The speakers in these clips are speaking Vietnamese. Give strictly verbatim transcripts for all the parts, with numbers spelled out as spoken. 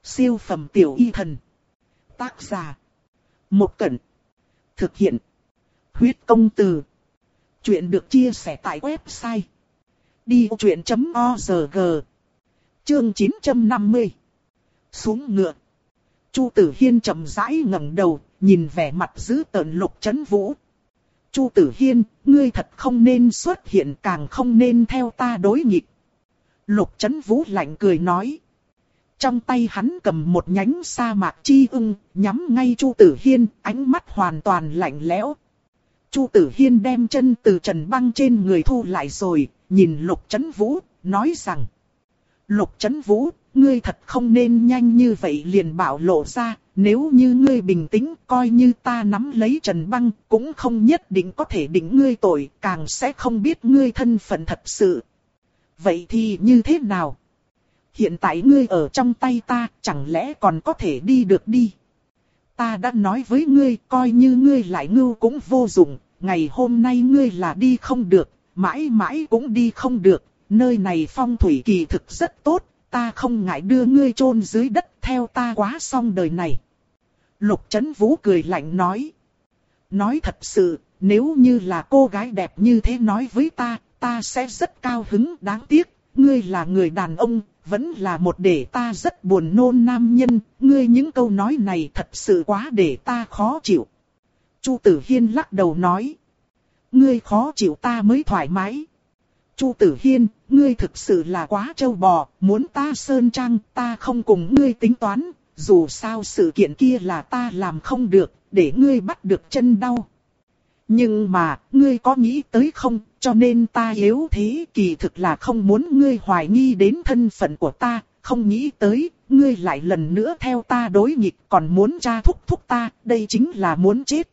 Siêu phẩm tiểu y thần. Tác giả. Một Cẩn. Thực hiện. Huyết công từ. Chuyện được chia sẻ tại website đi vô chuyện chấm org. Chương chín trăm năm mươi. Xuống ngựa. Chu Tử Hiên chậm rãi ngẩng đầu, nhìn vẻ mặt dữ tợn Lục Chấn Vũ. Chu Tử Hiên, ngươi thật không nên xuất hiện, càng không nên theo ta đối nghịch. Lục Chấn Vũ lạnh cười nói. Trong tay hắn cầm một nhánh sa mạc chi ưng, nhắm ngay Chu Tử Hiên, ánh mắt hoàn toàn lạnh lẽo. Chu Tử Hiên đem chân từ Trần Băng trên người thu lại rồi, nhìn Lục Chấn Vũ, nói rằng. Lục Chấn Vũ, ngươi thật không nên nhanh như vậy liền bạo lộ ra, nếu như ngươi bình tĩnh, coi như ta nắm lấy Trần Băng, cũng không nhất định có thể định ngươi tội, càng sẽ không biết ngươi thân phận thật sự. Vậy thì như thế nào? Hiện tại ngươi ở trong tay ta, chẳng lẽ còn có thể đi được đi? Ta đã nói với ngươi, coi như ngươi lại ngưu cũng vô dụng, ngày hôm nay ngươi là đi không được, mãi mãi cũng đi không được, nơi này phong thủy kỳ thực rất tốt, ta không ngại đưa ngươi chôn dưới đất theo ta quá xong đời này. Lục Chấn Vũ cười lạnh nói. Nói thật sự, nếu như là cô gái đẹp như thế nói với ta, ta sẽ rất cao hứng, đáng tiếc, ngươi là người đàn ông, vẫn là một để ta rất buồn nôn nam nhân, ngươi những câu nói này thật sự quá để ta khó chịu. Chu Tử Hiên lắc đầu nói. Ngươi khó chịu ta mới thoải mái. Chu Tử Hiên, ngươi thực sự là quá trâu bò, muốn ta sơn trang, ta không cùng ngươi tính toán, dù sao sự kiện kia là ta làm không được, để ngươi bắt được chân đau. Nhưng mà, ngươi có nghĩ tới không, cho nên ta yếu thế kỳ thực là không muốn ngươi hoài nghi đến thân phận của ta, không nghĩ tới, ngươi lại lần nữa theo ta đối nghịch còn muốn tra thúc thúc ta, đây chính là muốn chết.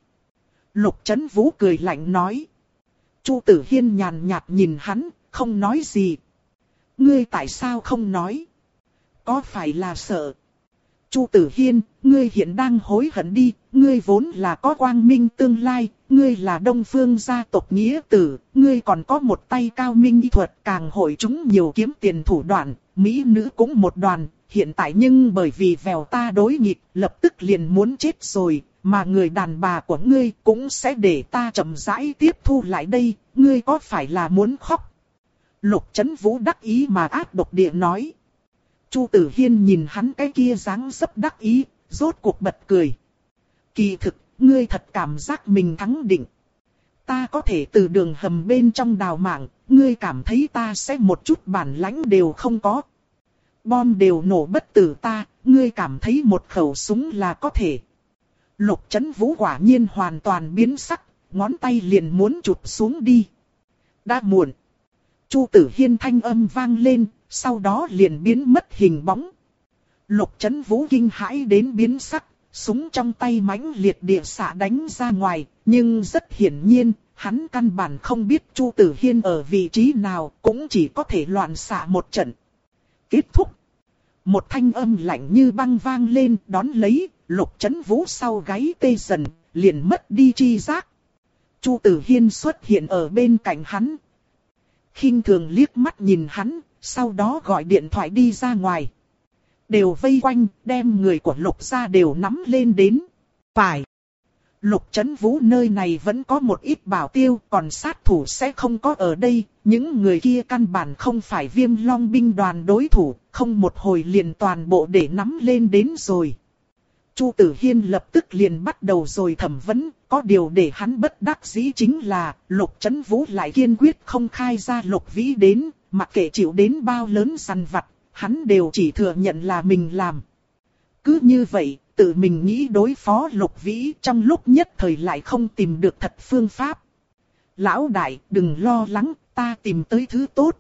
Lục Chấn Vũ cười lạnh nói. Chu Tử Hiên nhàn nhạt nhìn hắn, không nói gì. Ngươi tại sao không nói? Có phải là sợ? Chu Tử Hiên, ngươi hiện đang hối hận đi, ngươi vốn là có quang minh tương lai, ngươi là Đông Phương gia tộc nghĩa tử, ngươi còn có một tay cao minh y thuật, càng hội chúng nhiều kiếm tiền thủ đoạn, mỹ nữ cũng một đoàn, hiện tại nhưng bởi vì vèo ta đối nghịch, lập tức liền muốn chết rồi, mà người đàn bà của ngươi cũng sẽ để ta chậm rãi tiếp thu lại đây, ngươi có phải là muốn khóc? Lục Chấn Vũ đắc ý mà ác độc địa nói. Chu Tử Hiên nhìn hắn cái kia dáng dấp đắc ý, rốt cuộc bật cười. Kỳ thực, ngươi thật cảm giác mình thắng định. Ta có thể từ đường hầm bên trong đào mạng, ngươi cảm thấy ta sẽ một chút bản lãnh đều không có. Bom đều nổ bất tử ta, ngươi cảm thấy một khẩu súng là có thể. Lục Chấn Vũ quả nhiên hoàn toàn biến sắc, ngón tay liền muốn chụp xuống đi. Đã muộn. Chu Tử Hiên thanh âm vang lên, sau đó liền biến mất hình bóng. Lục Chấn Vũ kinh hãi đến biến sắc, súng trong tay mãnh liệt địa xạ đánh ra ngoài, nhưng rất hiển nhiên, hắn căn bản không biết Chu Tử Hiên ở vị trí nào, cũng chỉ có thể loạn xạ một trận. Kết thúc. Một thanh âm lạnh như băng vang lên, đón lấy, Lục Chấn Vũ sau gáy tê dần, liền mất đi tri giác. Chu Tử Hiên xuất hiện ở bên cạnh hắn. Khinh thường liếc mắt nhìn hắn, sau đó gọi điện thoại đi ra ngoài. Đều vây quanh, đem người của Lục gia đều nắm lên đến. Phải. Lục Chấn Vũ nơi này vẫn có một ít bảo tiêu, còn sát thủ sẽ không có ở đây. Những người kia căn bản không phải Viêm Long binh đoàn đối thủ, không một hồi liền toàn bộ để nắm lên đến rồi. Chu Tử Hiên lập tức liền bắt đầu rồi thẩm vấn, có điều để hắn bất đắc dĩ chính là Lục Chấn Vũ lại kiên quyết không khai ra Lục Vĩ đến, mặc kệ chịu đến bao lớn săn vặt, hắn đều chỉ thừa nhận là mình làm. Cứ như vậy, tự mình nghĩ đối phó Lục Vĩ trong lúc nhất thời lại không tìm được thật phương pháp. Lão đại, đừng lo lắng, ta tìm tới thứ tốt.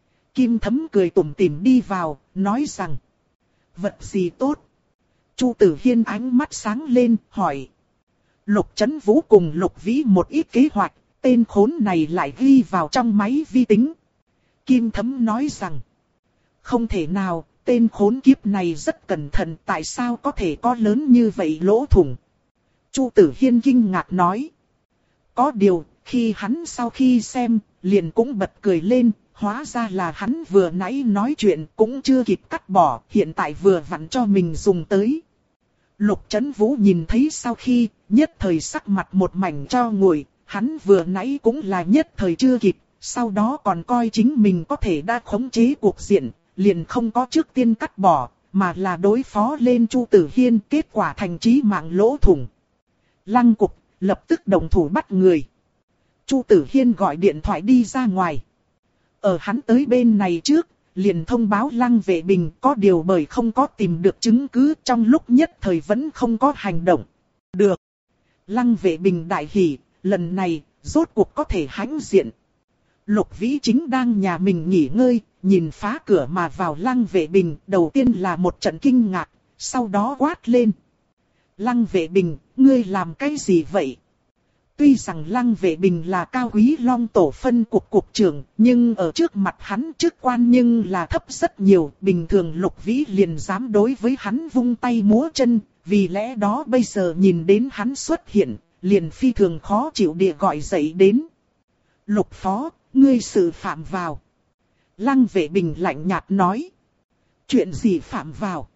Kim Thấm cười tủm tỉm đi vào, nói rằng. Vật gì tốt? Chu Tử Hiên ánh mắt sáng lên, hỏi. Lục Chấn Vũ cùng Lục Vĩ một ít kế hoạch, tên khốn này lại ghi vào trong máy vi tính. Kim Thấm nói rằng. Không thể nào, tên khốn kiếp này rất cẩn thận, tại sao có thể có lớn như vậy lỗ thủng? Chu Tử Hiên kinh ngạc nói. Có điều, khi hắn sau khi xem, liền cũng bật cười lên, hóa ra là hắn vừa nãy nói chuyện cũng chưa kịp cắt bỏ, hiện tại vừa vặn cho mình dùng tới. Lục Chấn Vũ nhìn thấy sau khi, nhất thời sắc mặt một mảnh cho nguội, hắn vừa nãy cũng là nhất thời chưa kịp, sau đó còn coi chính mình có thể đã khống chế cuộc diện, liền không có trước tiên cắt bỏ, mà là đối phó lên Chu Tử Hiên, kết quả thành chí mạng lỗ thủng. Lăng Cục lập tức động thủ bắt người. Chu Tử Hiên gọi điện thoại đi ra ngoài. Ở hắn tới bên này trước, liền thông báo Lăng Vệ Bình, có điều bởi không có tìm được chứng cứ, trong lúc nhất thời vẫn không có hành động. Được. Lăng Vệ Bình đại hỉ, lần này, rốt cuộc có thể hãnh diện. Lục Vĩ chính đang nhà mình nghỉ ngơi, nhìn phá cửa mà vào Lăng Vệ Bình, đầu tiên là một trận kinh ngạc, sau đó quát lên. Lăng Vệ Bình, ngươi làm cái gì vậy? Tuy rằng Lăng Vệ Bình là cao quý Long Tổ phân cục cục trưởng, nhưng ở trước mặt hắn chức quan nhưng là thấp rất nhiều. Bình thường Lục Vĩ liền dám đối với hắn vung tay múa chân, vì lẽ đó bây giờ nhìn đến hắn xuất hiện, liền phi thường khó chịu địa gọi dậy đến. Lục Phó, ngươi xử phạm vào. Lăng Vệ Bình lạnh nhạt nói. Chuyện gì phạm vào?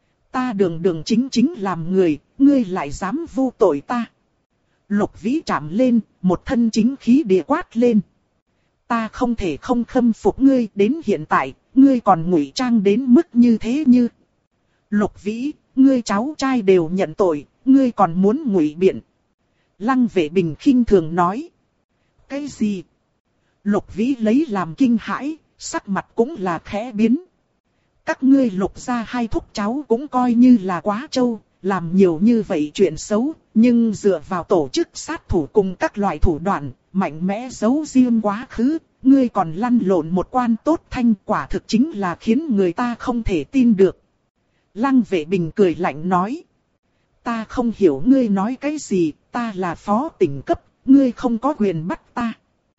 Ta đường đường chính chính làm người, ngươi lại dám vu tội ta. Lục Vĩ chạm lên, một thân chính khí địa quát lên. Ta không thể không khâm phục ngươi, đến hiện tại, ngươi còn ngụy trang đến mức như thế như. Lục Vĩ, ngươi cháu trai đều nhận tội, ngươi còn muốn ngụy biện. Lăng Vệ Bình khinh thường nói. Cái gì? Lục Vĩ lấy làm kinh hãi, sắc mặt cũng là khẽ biến. Các ngươi Lục gia hai thúc cháu cũng coi như là quá trâu, làm nhiều như vậy chuyện xấu, nhưng dựa vào tổ chức sát thủ cùng các loại thủ đoạn, mạnh mẽ giấu riêng quá khứ, ngươi còn lăn lộn một quan tốt thanh, quả thực chính là khiến người ta không thể tin được. Lăng Vệ Bình cười lạnh nói. Ta không hiểu ngươi nói cái gì, ta là phó tỉnh cấp, ngươi không có quyền bắt ta.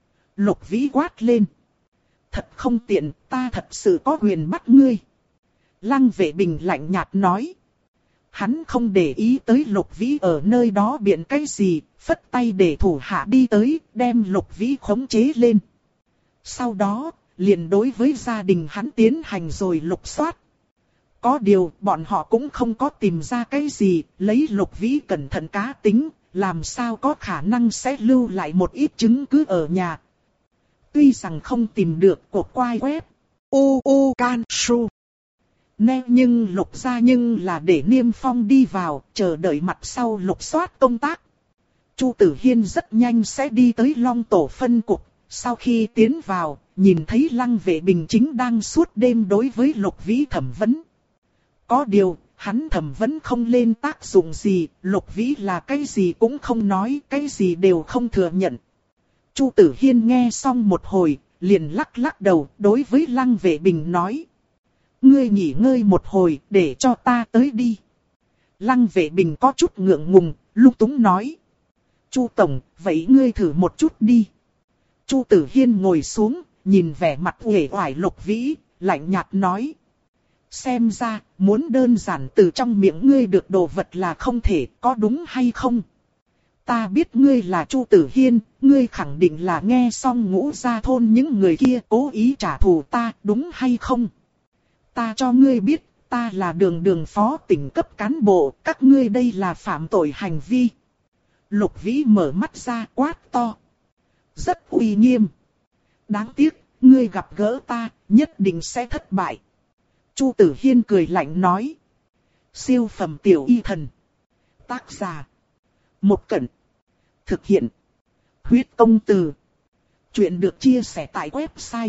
Lục Vĩ quát lên. Thật không tiện, ta thật sự có quyền bắt ngươi. Lăng Vệ Bình lạnh nhạt nói. Hắn không để ý tới Lục Vĩ ở nơi đó biện cái gì, phất tay để thủ hạ đi tới, đem Lục Vĩ khống chế lên. Sau đó, liền đối với gia đình hắn tiến hành rồi lục soát. Có điều, bọn họ cũng không có tìm ra cái gì, lấy Lục Vĩ cẩn thận cá tính, làm sao có khả năng sẽ lưu lại một ít chứng cứ ở nhà. Tuy rằng không tìm được cột quai web, u u can su. Nè nhưng Lục gia nhưng là để Niêm Phong đi vào, chờ đợi mặt sau lục soát công tác. Chu Tử Hiên rất nhanh sẽ đi tới Long Tổ phân cục, sau khi tiến vào, nhìn thấy Lăng Vệ Bình chính đang suốt đêm đối với Lục Vĩ thẩm vấn. Có điều, hắn thẩm vấn không lên tác dụng gì, Lục Vĩ là cái gì cũng không nói, cái gì đều không thừa nhận. Chu Tử Hiên nghe xong một hồi, liền lắc lắc đầu, đối với Lăng Vệ Bình nói. Ngươi nghỉ ngơi một hồi, để cho ta tới đi. Lăng Vệ Bình có chút ngượng ngùng, lung túng nói. Chu Tổng, vậy ngươi thử một chút đi. Chu Tử Hiên ngồi xuống, nhìn vẻ mặt uể oải Lục Vĩ, lạnh nhạt nói. Xem ra, muốn đơn giản từ trong miệng ngươi được đồ vật là không thể, có đúng hay không? Ta biết ngươi là Chu Tử Hiên, ngươi khẳng định là nghe xong Ngũ Gia thôn những người kia cố ý trả thù ta, đúng hay không? Ta cho ngươi biết, ta là đường đường phó tỉnh cấp cán bộ, các ngươi đây là phạm tội hành vi. Lục Vĩ mở mắt ra quát to. Rất uy nghiêm. Đáng tiếc, ngươi gặp gỡ ta, nhất định sẽ thất bại. Chu Tử Hiên cười lạnh nói. Siêu phẩm tiểu y thần. Tác giả. Một Cẩn. Thực hiện. Huyết công từ. Chuyện được chia sẻ tại website.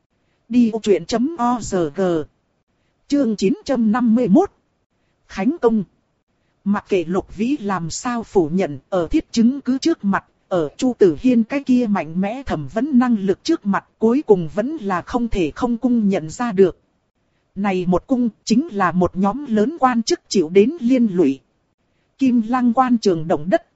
đi ô chuyện chấm org. Chương chín trăm năm mươi mốt. Khánh công. Mặc kệ Lục Vĩ làm sao phủ nhận, ở thiết chứng cứ trước mặt, ở Chu Tử Hiên cái kia mạnh mẽ thẩm vấn năng lực trước mặt, cuối cùng vẫn là không thể không cung nhận ra được. Này một cung chính là một nhóm lớn quan chức chịu đến liên lụy. Kim Lăng quan trường động đất.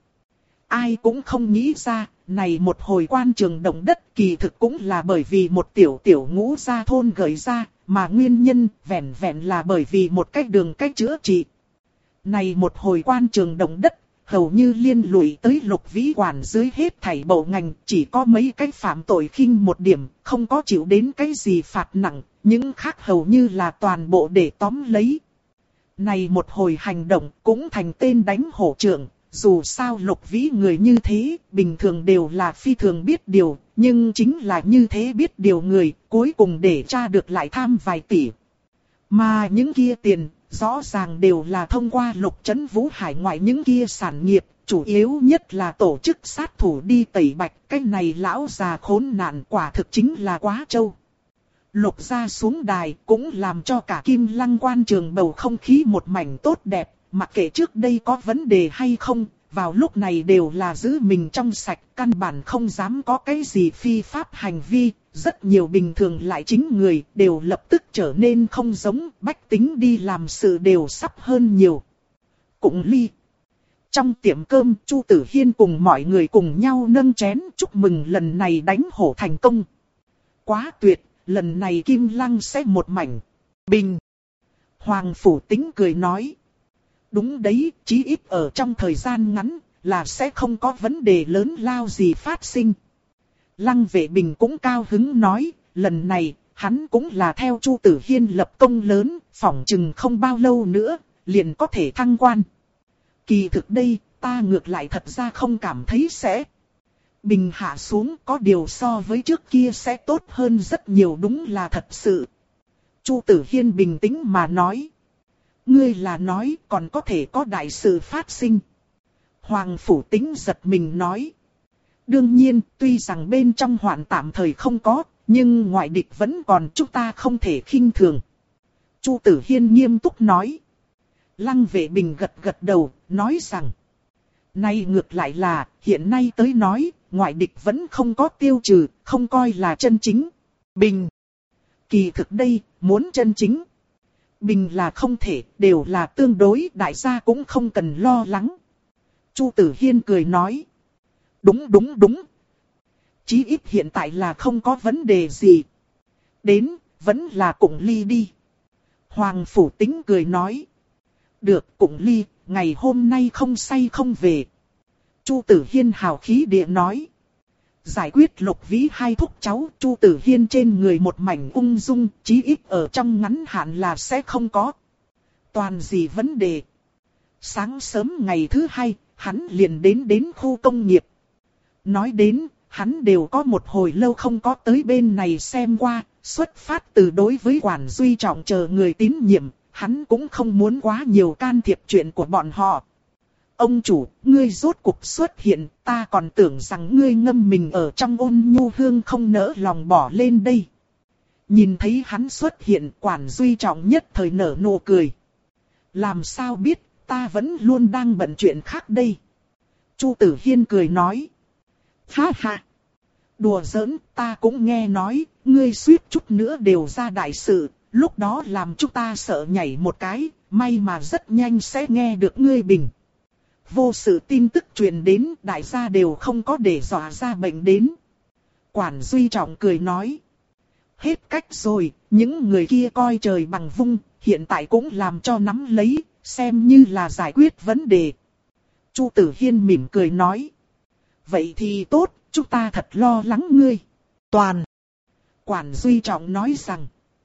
Ai cũng không nghĩ ra, này một hồi quan trường động đất kỳ thực cũng là bởi vì một tiểu tiểu Ngũ Gia thôn gợi ra, mà nguyên nhân vẹn vẹn là bởi vì một cách đường cách chữa trị. Này một hồi quan trường động đất, hầu như liên lụy tới Lục Vĩ quản dưới hết thảy bộ ngành, chỉ có mấy cái phạm tội khinh một điểm, không có chịu đến cái gì phạt nặng, những khác hầu như là toàn bộ để tóm lấy. Này một hồi hành động cũng thành tên đánh hổ trưởng, dù sao Lục Vĩ người như thế, bình thường đều là phi thường biết điều, nhưng chính là như thế biết điều người, cuối cùng để tra được lại tham vài tỷ. Mà những kia tiền, rõ ràng đều là thông qua Lục Chấn Vũ hải ngoại những kia sản nghiệp, chủ yếu nhất là tổ chức sát thủ đi tẩy bạch, cái này lão già khốn nạn quả thực chính là quá trâu. Lục gia xuống đài cũng làm cho cả Kim Lăng quan trường bầu không khí một mảnh tốt đẹp, mặc kệ trước đây có vấn đề hay không, vào lúc này đều là giữ mình trong sạch, căn bản không dám có cái gì phi pháp hành vi, rất nhiều bình thường lại chính người đều lập tức trở nên không giống, bách tính đi làm sự đều sắp hơn nhiều. Cũng ly. Trong tiệm cơm, Chu Tử Hiên cùng mọi người cùng nhau nâng chén chúc mừng lần này đánh hổ thành công. Quá tuyệt, lần này Kim Lăng sẽ một mảnh bình. Hoàng Phủ Tính cười nói. Đúng đấy, chí ít ở trong thời gian ngắn là sẽ không có vấn đề lớn lao gì phát sinh. Lăng Vệ Bình cũng cao hứng nói, lần này hắn cũng là theo Chu Tử Hiên lập công lớn, phỏng chừng không bao lâu nữa liền có thể thăng quan. Kỳ thực đây, ta ngược lại thật ra không cảm thấy sẽ bình hạ xuống, có điều so với trước kia sẽ tốt hơn rất nhiều, đúng là thật sự. Chu Tử Hiên bình tĩnh mà nói. Ngươi là nói còn có thể có đại sự phát sinh. Hoàng Phủ Tính giật mình nói. Đương nhiên, tuy rằng bên trong hoạn tạm thời không có, nhưng ngoại địch vẫn còn, chúng ta không thể khinh thường. Chu Tử Hiên nghiêm túc nói. Lăng Vệ Bình gật gật đầu, nói rằng. Nay ngược lại là, hiện nay tới nói, ngoại địch vẫn không có tiêu trừ, không coi là chân chính. Bình. Kỳ thực đây, muốn chân chính. Bình là không thể, đều là tương đối, đại gia cũng không cần lo lắng. Chu Tử Hiên cười nói. Đúng đúng đúng. Chí ít hiện tại là không có vấn đề gì. Đến, vẫn là Cụng Ly đi. Hoàng Phủ Tính cười nói. Được, Cụng Ly, ngày hôm nay không say không về. Chu Tử Hiên hào khí địa nói. Giải quyết Lục Vĩ hai thúc cháu, Chu Tử Hiên trên người một mảnh ung dung, chí ít ở trong ngắn hạn là sẽ không có toàn gì vấn đề. Sáng sớm ngày thứ hai, hắn liền đến đến khu công nghiệp. Nói đến, hắn đều có một hồi lâu không có tới bên này xem qua, xuất phát từ đối với Quản Duy Trọng chờ người tín nhiệm, hắn cũng không muốn quá nhiều can thiệp chuyện của bọn họ. Ông chủ, ngươi rốt cục xuất hiện, ta còn tưởng rằng ngươi ngâm mình ở trong ôn nhu hương không nỡ lòng bỏ lên đây. Nhìn thấy hắn xuất hiện, Quản Duy Trọng nhất thời nở nụ cười. Làm sao biết, ta vẫn luôn đang bận chuyện khác đây. Chu Tử Hiên cười nói. Ha ha. Đùa giỡn, ta cũng nghe nói, ngươi suýt chút nữa đều ra đại sự, lúc đó làm chúng ta sợ nhảy một cái, may mà rất nhanh sẽ nghe được ngươi bình. Vô sự tin tức truyền đến, đại gia đều không có để dọa ra bệnh đến. Quản Duy Trọng cười nói. Hết cách rồi, những người kia coi trời bằng vung, hiện tại cũng làm cho nắm lấy, xem như là giải quyết vấn đề. Chu Tử Hiên mỉm cười nói. Vậy thì tốt, chúng ta thật lo lắng ngươi. Toàn. Quản Duy Trọng nói rằng.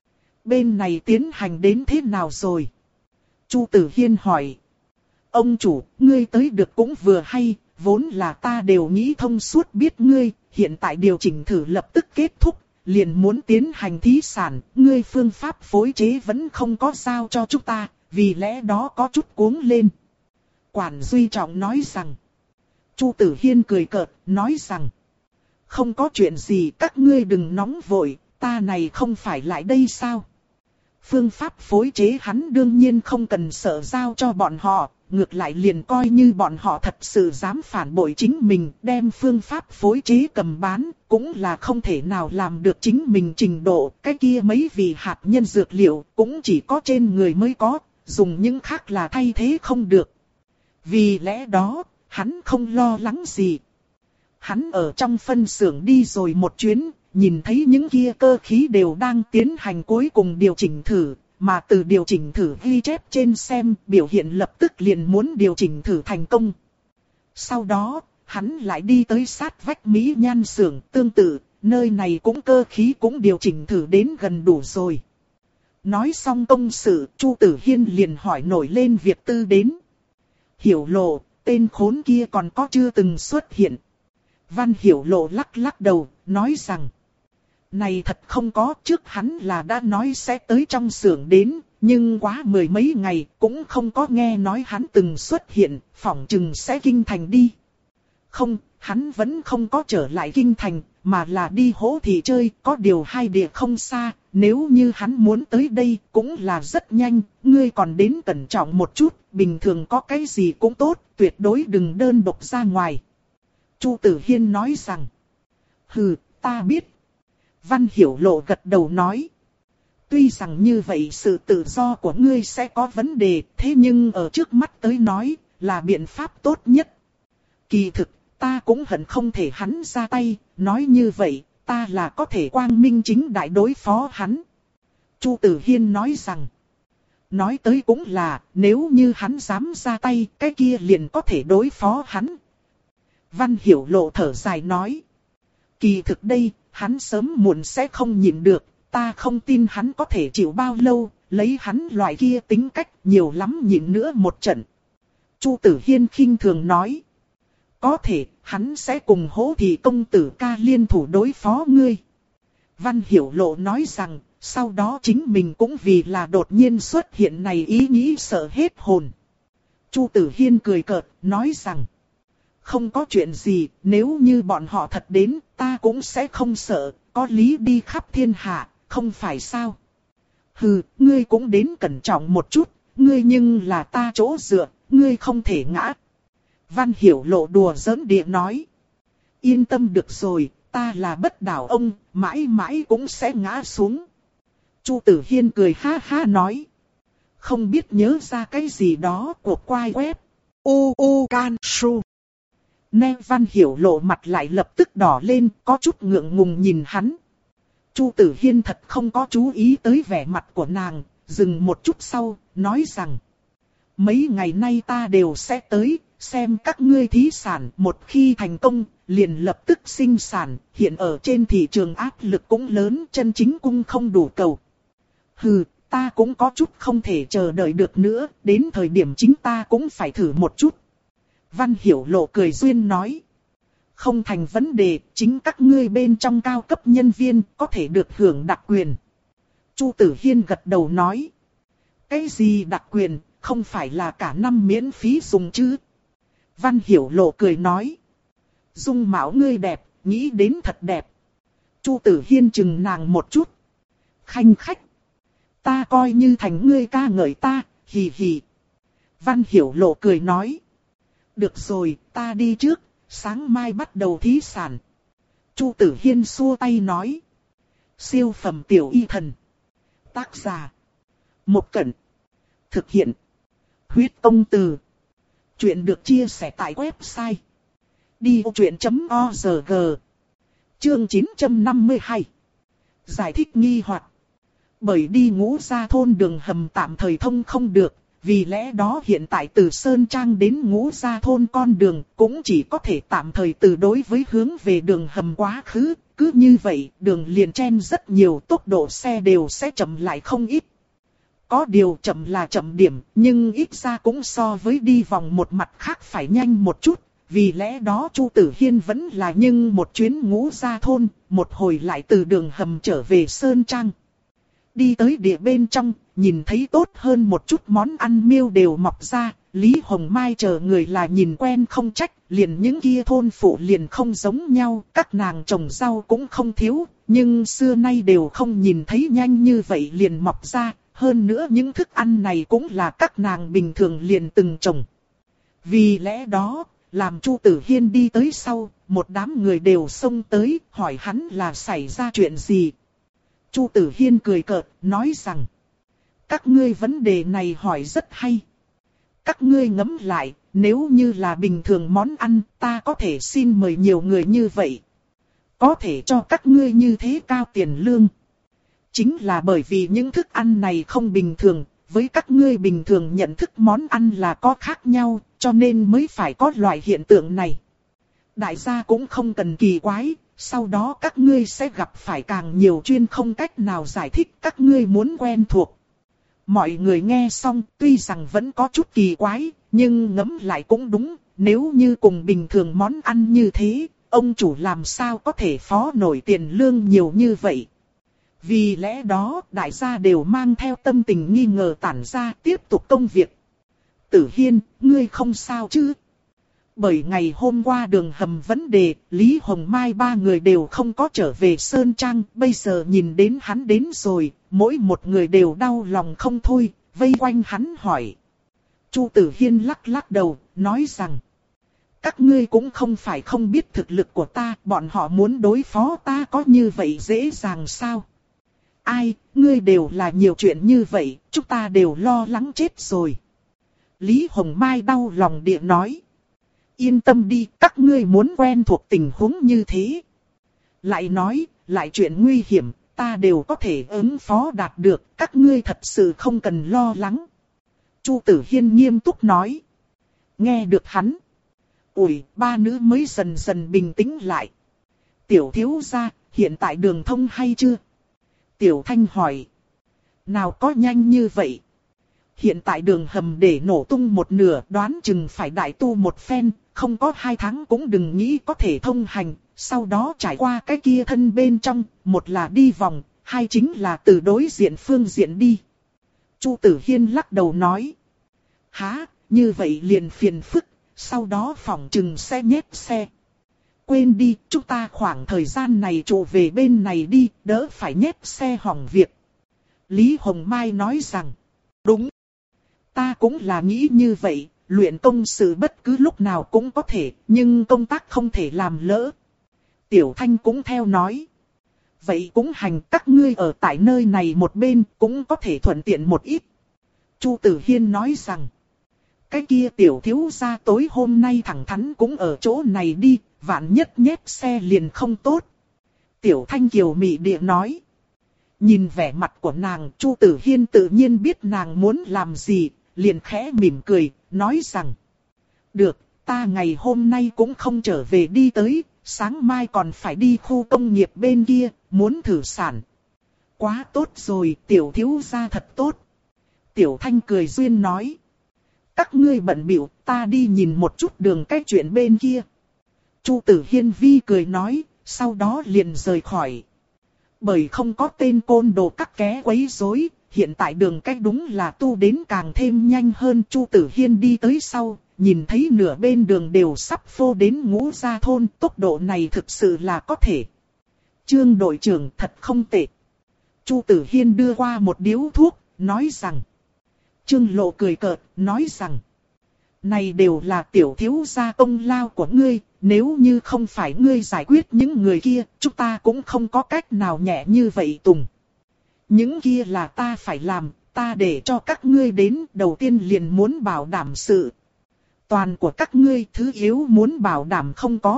Bên này tiến hành đến thế nào rồi? Chu Tử Hiên hỏi. Ông chủ, ngươi tới được cũng vừa hay, vốn là ta đều nghĩ thông suốt biết ngươi, hiện tại điều chỉnh thử lập tức kết thúc, liền muốn tiến hành thí sản, ngươi phương pháp phối chế vẫn không có giao cho chúng ta, vì lẽ đó có chút cuống lên. Quản Duy Trọng nói rằng. Chu Tử Hiên cười cợt, nói rằng. Không có chuyện gì, các ngươi đừng nóng vội, ta này không phải lại đây sao? Phương pháp phối chế hắn đương nhiên không cần sợ giao cho bọn họ, ngược lại liền coi như bọn họ thật sự dám phản bội chính mình, đem phương pháp phối chế cầm bán, cũng là không thể nào làm được chính mình trình độ, cái kia mấy vị hạt nhân dược liệu cũng chỉ có trên người mới có, dùng những khác là thay thế không được. Vì lẽ đó, hắn không lo lắng gì. Hắn ở trong phân xưởng đi rồi một chuyến, nhìn thấy những kia cơ khí đều đang tiến hành cuối cùng điều chỉnh thử, mà từ điều chỉnh thử ghi chép trên xem biểu hiện lập tức liền muốn điều chỉnh thử thành công. Sau đó, hắn lại đi tới sát vách Mỹ Nhan xưởng, tương tự, nơi này cũng cơ khí cũng điều chỉnh thử đến gần đủ rồi. Nói xong công sự, Chu Tử Hiên liền hỏi nổi lên việc tư đến. Hiểu Lộ, tên khốn kia còn có chưa từng xuất hiện. Văn Hiểu Lộ lắc lắc đầu, nói rằng. Này thật không có, trước hắn là đã nói sẽ tới trong xưởng đến, nhưng quá mười mấy ngày cũng không có nghe nói hắn từng xuất hiện, phỏng chừng sẽ kinh thành đi. Không, hắn vẫn không có trở lại kinh thành, mà là đi hỗ thị chơi, có điều hai địa không xa, nếu như hắn muốn tới đây cũng là rất nhanh, ngươi còn đến cẩn trọng một chút, bình thường có cái gì cũng tốt, tuyệt đối đừng đơn độc ra ngoài. Chu Tử Hiên nói rằng, hừ, ta biết. Văn Hiểu Lộ gật đầu nói, tuy rằng như vậy sự tự do của ngươi sẽ có vấn đề, thế nhưng ở trước mắt tới nói, là biện pháp tốt nhất. Kỳ thực, ta cũng hận không thể hắn ra tay, nói như vậy, ta là có thể quang minh chính đại đối phó hắn. Chu Tử Hiên nói rằng, nói tới cũng là, nếu như hắn dám ra tay, cái kia liền có thể đối phó hắn. Văn Hiểu Lộ thở dài nói, kỳ thực đây, hắn sớm muộn sẽ không nhịn được, ta không tin hắn có thể chịu bao lâu, lấy hắn loại kia tính cách nhiều lắm nhịn nữa một trận. Chu Tử Hiên khinh thường nói, có thể, hắn sẽ cùng Hỗ Thị công tử ca liên thủ đối phó ngươi. Văn Hiểu Lộ nói rằng, sau đó chính mình cũng vì là đột nhiên xuất hiện này ý nghĩ sợ hết hồn. Chu Tử Hiên cười cợt, nói rằng, không có chuyện gì, nếu như bọn họ thật đến, ta cũng sẽ không sợ, có lý đi khắp thiên hạ, không phải sao? Hừ, ngươi cũng đến cẩn trọng một chút, ngươi nhưng là ta chỗ dựa, ngươi không thể ngã. Văn Hiểu Lộ đùa giỡn địa nói, yên tâm được rồi, ta là bất đảo ông, mãi mãi cũng sẽ ngã xuống. Chu Tử Hiên cười ha ha nói, không biết nhớ ra cái gì đó của quai web. U U Can Su. Nè Văn Hiểu Lộ mặt lại lập tức đỏ lên, có chút ngượng ngùng nhìn hắn. Chu Tử Hiên thật không có chú ý tới vẻ mặt của nàng, dừng một chút sau, nói rằng, mấy ngày nay ta đều sẽ tới, xem các ngươi thí sản, một khi thành công, liền lập tức sinh sản, hiện ở trên thị trường áp lực cũng lớn, chân chính cung không đủ cầu. Hừ, ta cũng có chút không thể chờ đợi được nữa, đến thời điểm chính ta cũng phải thử một chút. Văn Hiểu Lộ cười duyên nói, không thành vấn đề, chính các ngươi bên trong cao cấp nhân viên có thể được hưởng đặc quyền. Chu Tử Hiên gật đầu nói, cái gì đặc quyền, không phải là cả năm miễn phí dùng chứ? Văn Hiểu Lộ cười nói, dung mạo ngươi đẹp, nghĩ đến thật đẹp. Chu Tử Hiên chừng nàng một chút, khanh khách, ta coi như thành ngươi ca ngợi ta, hì hì. Văn Hiểu Lộ cười nói, được rồi, ta đi trước, sáng mai bắt đầu thí sản. Chu Tử Hiên xua tay nói, siêu phẩm tiểu y thần. Tác giả, Một Cẩn. Thực hiện, Huyết Công Từ. Chuyện được chia sẻ tại website đi vô chuyện chấm org. Chương chín trăm năm mươi hai. Giải thích nghi hoặc. Bởi đi Ngũ Gia thôn đường hầm tạm thời thông không được, vì lẽ đó hiện tại từ Sơn Trang đến Ngũ Gia thôn con đường cũng chỉ có thể tạm thời từ đối với hướng về đường hầm quá khứ. Cứ như vậy, đường liền chen rất nhiều, tốc độ xe đều sẽ chậm lại không ít. Có điều chậm là chậm điểm, nhưng ít ra cũng so với đi vòng một mặt khác phải nhanh một chút. Vì lẽ đó Chu Tử Hiên vẫn là nhưng một chuyến Ngũ Gia thôn, một hồi lại từ đường hầm trở về Sơn Trang. Đi tới địa bên trong, nhìn thấy tốt hơn một chút món ăn miêu đều mọc ra, Lý Hồng Mai chờ người là nhìn quen không trách, liền những kia thôn phụ liền không giống nhau, các nàng trồng rau cũng không thiếu, nhưng xưa nay đều không nhìn thấy nhanh như vậy liền mọc ra, hơn nữa những thức ăn này cũng là các nàng bình thường liền từng trồng. Vì lẽ đó, làm Chu Tử Hiên đi tới sau, một đám người đều xông tới, hỏi hắn là xảy ra chuyện gì. Chu Tử Hiên cười cợt, nói rằng, các ngươi vấn đề này hỏi rất hay. Các ngươi ngẫm lại, nếu như là bình thường món ăn, ta có thể xin mời nhiều người như vậy. Có thể cho các ngươi như thế cao tiền lương. Chính là bởi vì những thức ăn này không bình thường, với các ngươi bình thường nhận thức món ăn là có khác nhau, cho nên mới phải có loại hiện tượng này. Đại gia cũng không cần kỳ quái, sau đó các ngươi sẽ gặp phải càng nhiều chuyên không cách nào giải thích, các ngươi muốn quen thuộc. Mọi người nghe xong tuy rằng vẫn có chút kỳ quái, nhưng ngẫm lại cũng đúng, nếu như cùng bình thường món ăn như thế, ông chủ làm sao có thể phó nổi tiền lương nhiều như vậy. Vì lẽ đó đại gia đều mang theo tâm tình nghi ngờ tản ra tiếp tục công việc. Tử Hiên, ngươi không sao chứ? Bởi ngày hôm qua đường hầm vấn đề, Lý Hồng Mai ba người đều không có trở về Sơn Trang, bây giờ nhìn đến hắn đến rồi, mỗi một người đều đau lòng không thôi, vây quanh hắn hỏi. Chu Tử Hiên lắc lắc đầu, nói rằng, các ngươi cũng không phải không biết thực lực của ta, bọn họ muốn đối phó ta có như vậy dễ dàng sao? Ai, ngươi đều là nhiều chuyện như vậy, chúng ta đều lo lắng chết rồi. Lý Hồng Mai đau lòng địa nói. Yên tâm đi, các ngươi muốn quen thuộc tình huống như thế. Lại nói, lại chuyện nguy hiểm, ta đều có thể ứng phó đạt được, các ngươi thật sự không cần lo lắng. Chu Tử Hiên nghiêm túc nói. Nghe được hắn. Ủi, ba nữ mới dần dần bình tĩnh lại. Tiểu thiếu gia, hiện tại đường thông hay chưa? Tiểu Thanh hỏi. Nào có nhanh như vậy? Hiện tại đường hầm để nổ tung một nửa, đoán chừng phải đại tu một phen, không có hai tháng cũng đừng nghĩ có thể thông hành, sau đó trải qua cái kia thân bên trong, một là đi vòng, hai chính là từ đối diện phương diện đi. Chu Tử Hiên lắc đầu nói. Hả, như vậy liền phiền phức, sau đó phòng chừng sẽ nhét xe. Quên đi, chúng ta khoảng thời gian này trụ về bên này đi, đỡ phải nhét xe hỏng việc. Lý Hồng Mai nói rằng, đúng. Ta cũng là nghĩ như vậy, luyện công sự bất cứ lúc nào cũng có thể, nhưng công tác không thể làm lỡ. Tiểu Thanh cũng theo nói. Vậy cũng hành, các ngươi ở tại nơi này một bên cũng có thể thuận tiện một ít. Chu Tử Hiên nói rằng, cái kia tiểu thiếu gia tối hôm nay thẳng thắn cũng ở chỗ này đi, vạn nhất nhét xe liền không tốt. Tiểu Thanh kiều mị địa nói. Nhìn vẻ mặt của nàng, Chu Tử Hiên tự nhiên biết nàng muốn làm gì, liền khẽ mỉm cười, nói rằng. Được, ta ngày hôm nay cũng không trở về đi tới, sáng mai còn phải đi khu công nghiệp bên kia, muốn thử sản. Quá tốt rồi, tiểu thiếu gia thật tốt. Tiểu Thanh cười duyên nói. Các ngươi bận bịu, ta đi nhìn một chút đường cái chuyện bên kia. Chu Tử Hiên vi cười nói, sau đó liền rời khỏi. Bởi không có tên côn đồ cắt ké quấy rối, hiện tại đường cách đúng là tu đến càng thêm nhanh hơn. Chu Tử Hiên đi tới sau, nhìn thấy nửa bên đường đều sắp phô đến Ngũ Gia thôn, tốc độ này thực sự là có thể. Trương đội trưởng thật không tệ. Chu Tử Hiên đưa qua một điếu thuốc, nói rằng. Trương Lộ cười cợt, nói rằng. Này đều là tiểu thiếu gia công lao của ngươi, nếu như không phải ngươi giải quyết những người kia, chúng ta cũng không có cách nào nhẹ như vậy Tùng. Những kia là ta phải làm, ta để cho các ngươi đến, đầu tiên liền muốn bảo đảm sự toàn của các ngươi, thứ yếu muốn bảo đảm không có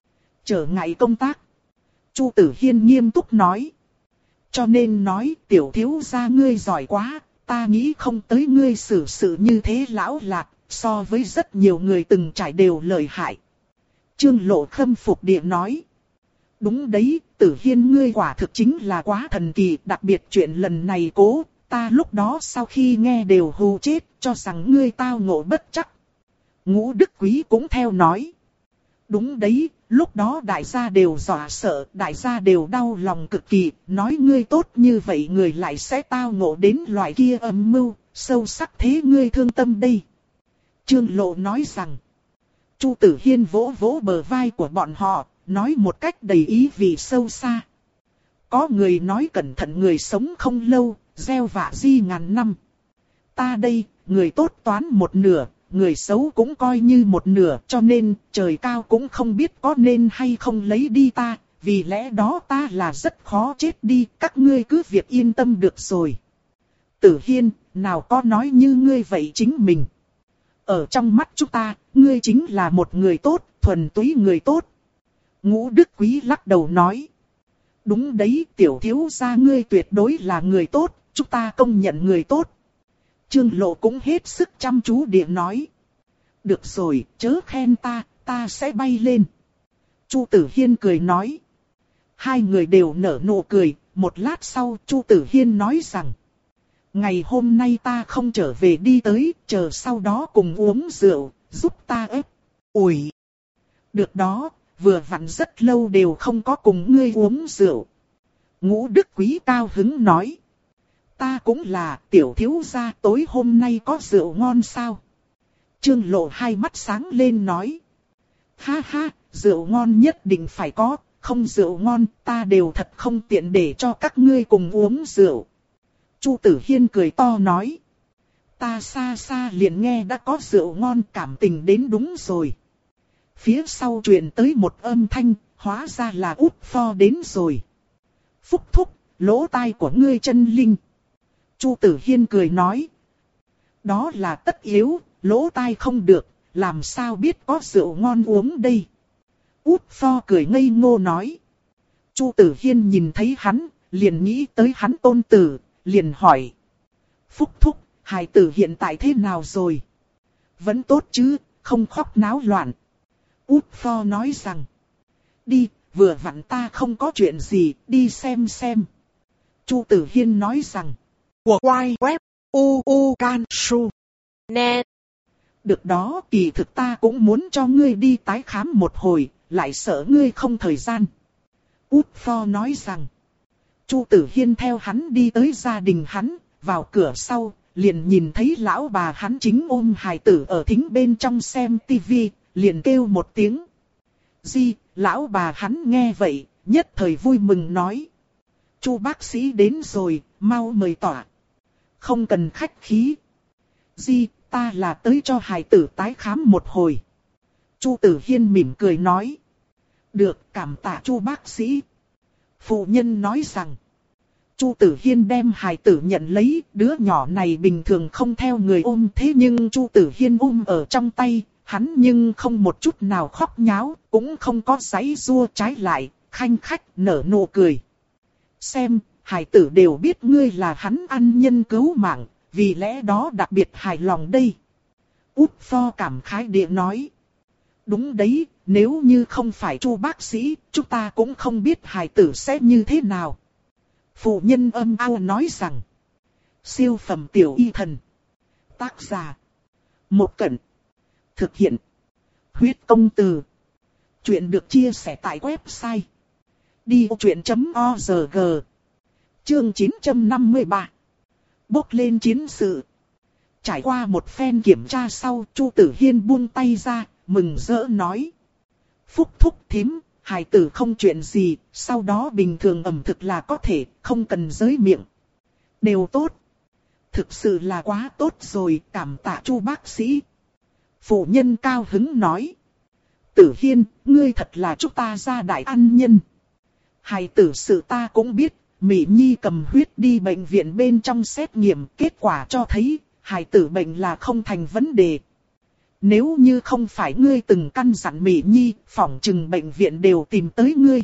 trở ngại công tác. Chu Tử Hiên nghiêm túc nói. Cho nên nói tiểu thiếu gia ngươi giỏi quá, ta nghĩ không tới ngươi xử sự như thế lão lạc, so với rất nhiều người từng trải đều lợi hại. Trương Lộ khâm phục địa nói. Đúng đấy, Tử Hiên ngươi quả thực chính là quá thần kỳ, đặc biệt chuyện lần này cố, ta lúc đó sau khi nghe đều hù chết, cho rằng ngươi tao ngộ bất chắc. Ngũ Đức Quý cũng theo nói. Đúng đấy, lúc đó đại gia đều dọa sợ, đại gia đều đau lòng cực kỳ, nói ngươi tốt như vậy người lại sẽ tao ngộ đến loại kia âm mưu, sâu sắc thế ngươi thương tâm đây. Trương Lộ nói rằng. Chu Tử Hiên vỗ vỗ bờ vai của bọn họ, nói một cách đầy ý vị sâu xa. Có người nói cẩn thận người sống không lâu, gieo vạ di ngàn năm. Ta đây, người tốt toán một nửa, người xấu cũng coi như một nửa, cho nên trời cao cũng không biết có nên hay không lấy đi ta, vì lẽ đó ta là rất khó chết đi, các ngươi cứ việc yên tâm được rồi. Tử Hiên, nào có nói như ngươi vậy chính mình. Ở trong mắt chúng ta, ngươi chính là một người tốt, thuần túy người tốt. Ngũ Đức Quý lắc đầu nói. Đúng đấy, tiểu thiếu gia ngươi tuyệt đối là người tốt, chúng ta công nhận người tốt. Trương Lộ cũng hết sức chăm chú địa nói. Được rồi, chớ khen ta, ta sẽ bay lên. Chu Tử Hiên cười nói. Hai người đều nở nụ cười, một lát sau Chu Tử Hiên nói rằng. Ngày hôm nay ta không trở về đi tới, chờ sau đó cùng uống rượu, giúp ta ép. Ủi! Được đó, vừa vặn rất lâu đều không có cùng ngươi uống rượu. Ngũ Đức Quý cao hứng nói. Ta cũng là tiểu thiếu gia, tối hôm nay có rượu ngon sao? Trương Lộ hai mắt sáng lên nói. Ha ha, rượu ngon nhất định phải có, không rượu ngon ta đều thật không tiện để cho các ngươi cùng uống rượu. Chu Tử Hiên cười to nói. Ta xa xa liền nghe đã có rượu ngon, cảm tình đến đúng rồi. Phía sau truyền tới một âm thanh, hóa ra là Út Pho đến rồi. Phúc thúc, lỗ tai của ngươi chân linh. Chu Tử Hiên cười nói. Đó là tất yếu, lỗ tai không được, làm sao biết có rượu ngon uống đây. Út Pho cười ngây ngô nói. Chu Tử Hiên nhìn thấy hắn, liền nghĩ tới hắn tôn tử, liền hỏi. Phúc thúc, hài tử hiện tại thế nào rồi? Vẫn tốt chứ, không khóc náo loạn. Út Pho nói rằng. Đi, vừa vặn ta không có chuyện gì, đi xem xem. Chu Tử Hiên nói rằng. Của quay web u u can su net. Được đó, kỳ thực ta cũng muốn cho ngươi đi tái khám một hồi, lại sợ ngươi không thời gian. Út Pho nói rằng. Chu Tử Hiên theo hắn đi tới gia đình hắn, vào cửa sau, liền nhìn thấy lão bà hắn chính ôm hài tử ở thính bên trong xem tivi, liền kêu một tiếng. Di, lão bà hắn nghe vậy, nhất thời vui mừng nói. Chu bác sĩ đến rồi, mau mời tỏa. Không cần khách khí. Di, ta là tới cho hài tử tái khám một hồi. Chu Tử Hiên mỉm cười nói. Được, cảm tạ Chu bác sĩ. Phụ nhân nói rằng. Chu Tử Hiên đem hài tử nhận lấy, đứa nhỏ này bình thường không theo người ôm, thế nhưng Chu Tử Hiên ôm ở trong tay, hắn nhưng không một chút nào khóc nháo, cũng không có giãy giụa, trái lại, khanh khách nở nụ cười. Xem, hài tử đều biết ngươi là hắn ân nhân cứu mạng, vì lẽ đó đặc biệt hài lòng đây. Út Pho cảm khái địa nói. Đúng đấy, nếu như không phải Chu bác sĩ, chúng ta cũng không biết hài tử sẽ như thế nào. Phụ nhân âm ao nói rằng. Siêu phẩm tiểu y thần. Tác giả. Một Cẩn. Thực hiện. Huyết công từ. Chuyện được chia sẻ tại website. đi ô chuyện chấm org. Chương chín trăm năm mươi ba. Bốc lên chiến sự. Trải qua một phen kiểm tra sau, Chu Tử Hiên buông tay ra, mừng rỡ nói. Phúc thúc thím, hài tử không chuyện gì, sau đó bình thường ẩm thực là có thể, không cần giới miệng. Đều tốt. Thực sự là quá tốt rồi, cảm tạ Chu bác sĩ. Phụ nhân cao hứng nói. Tử Hiên, ngươi thật là chúng ta gia đại ân nhân. Hài tử sự ta cũng biết, Mỹ Nhi cầm huyết đi bệnh viện bên trong xét nghiệm, kết quả cho thấy, hài tử bệnh là không thành vấn đề. Nếu như không phải ngươi từng căn dặn Mỹ Nhi, phỏng chừng bệnh viện đều tìm tới ngươi.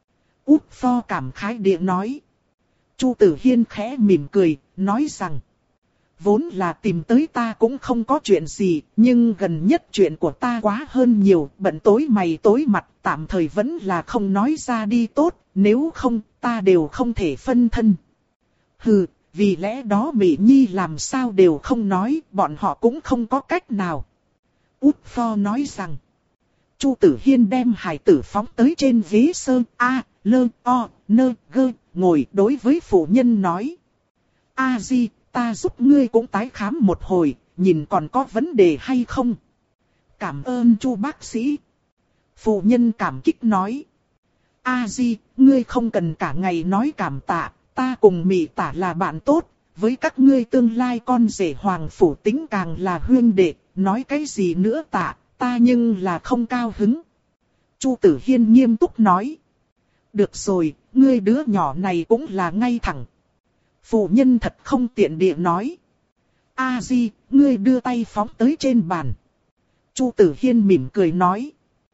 Út Pho cảm khái địa nói. Chu Tử Hiên khẽ mỉm cười, nói rằng. Vốn là tìm tới ta cũng không có chuyện gì, nhưng gần nhất chuyện của ta quá hơn nhiều, bận tối mày tối mặt, tạm thời vẫn là không nói ra đi tốt, nếu không, ta đều không thể phân thân. Hừ, vì lẽ đó Mỹ Nhi làm sao đều không nói, bọn họ cũng không có cách nào. Út Pho nói rằng. Chu Tử Hiên đem hài tử phóng tới trên ghế sơn A, lơ, o, nơ, gơ, ngồi đối với phụ nhân nói. A Di, ta giúp ngươi cũng tái khám một hồi, nhìn còn có vấn đề hay không. Cảm ơn Chu bác sĩ. Phụ nhân cảm kích nói. A Di, ngươi không cần cả ngày nói cảm tạ, ta cùng Mị Tả là bạn tốt, với các ngươi tương lai con rể Hoàng Phủ Tính càng là huynh đệ, nói cái gì nữa tạ, ta nhưng là không cao hứng. Chu Tử Hiên nghiêm túc nói. Được rồi, ngươi đứa nhỏ này cũng là ngay thẳng. Phụ nhân thật không tiện địa nói. A Di, ngươi đưa tay phóng tới trên bàn. Chu Tử Hiên mỉm cười nói.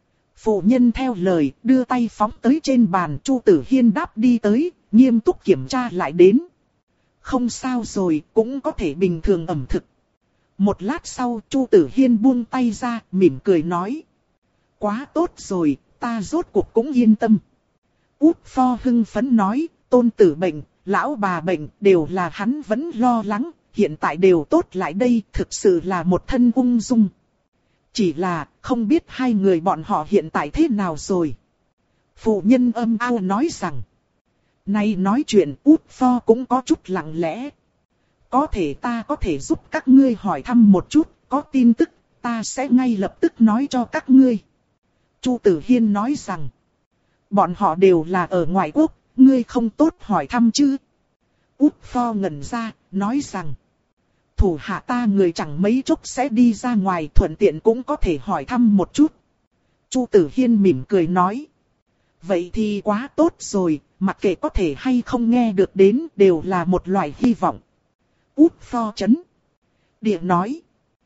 Phụ nhân theo lời, đưa tay phóng tới trên bàn. Chu Tử Hiên đáp đi tới, nghiêm túc kiểm tra lại đến. Không sao rồi, cũng có thể bình thường ẩm thực. Một lát sau Chu Tử Hiên buông tay ra, mỉm cười nói. Quá tốt rồi, ta rốt cuộc cũng yên tâm. Út Pho hưng phấn nói, tôn tử bệnh, lão bà bệnh, đều là hắn vẫn lo lắng, hiện tại đều tốt lại đây, thực sự là một thân ung dung. Chỉ là, không biết hai người bọn họ hiện tại thế nào rồi. Phụ nhân âm ao nói rằng, này nói chuyện Út Pho cũng có chút lặng lẽ. Có thể ta có thể giúp các ngươi hỏi thăm một chút, có tin tức, ta sẽ ngay lập tức nói cho các ngươi. Chu Tử Hiên nói rằng, bọn họ đều là ở ngoại quốc, ngươi không tốt hỏi thăm chứ. Út Pho ngẩn ra, nói rằng, thủ hạ ta người chẳng mấy chốc sẽ đi ra ngoài, thuận tiện cũng có thể hỏi thăm một chút. Chu Tử Hiên mỉm cười nói, vậy thì quá tốt rồi, mặc kệ có thể hay không nghe được đến đều là một loại hy vọng. Út Pho chấn địa nói.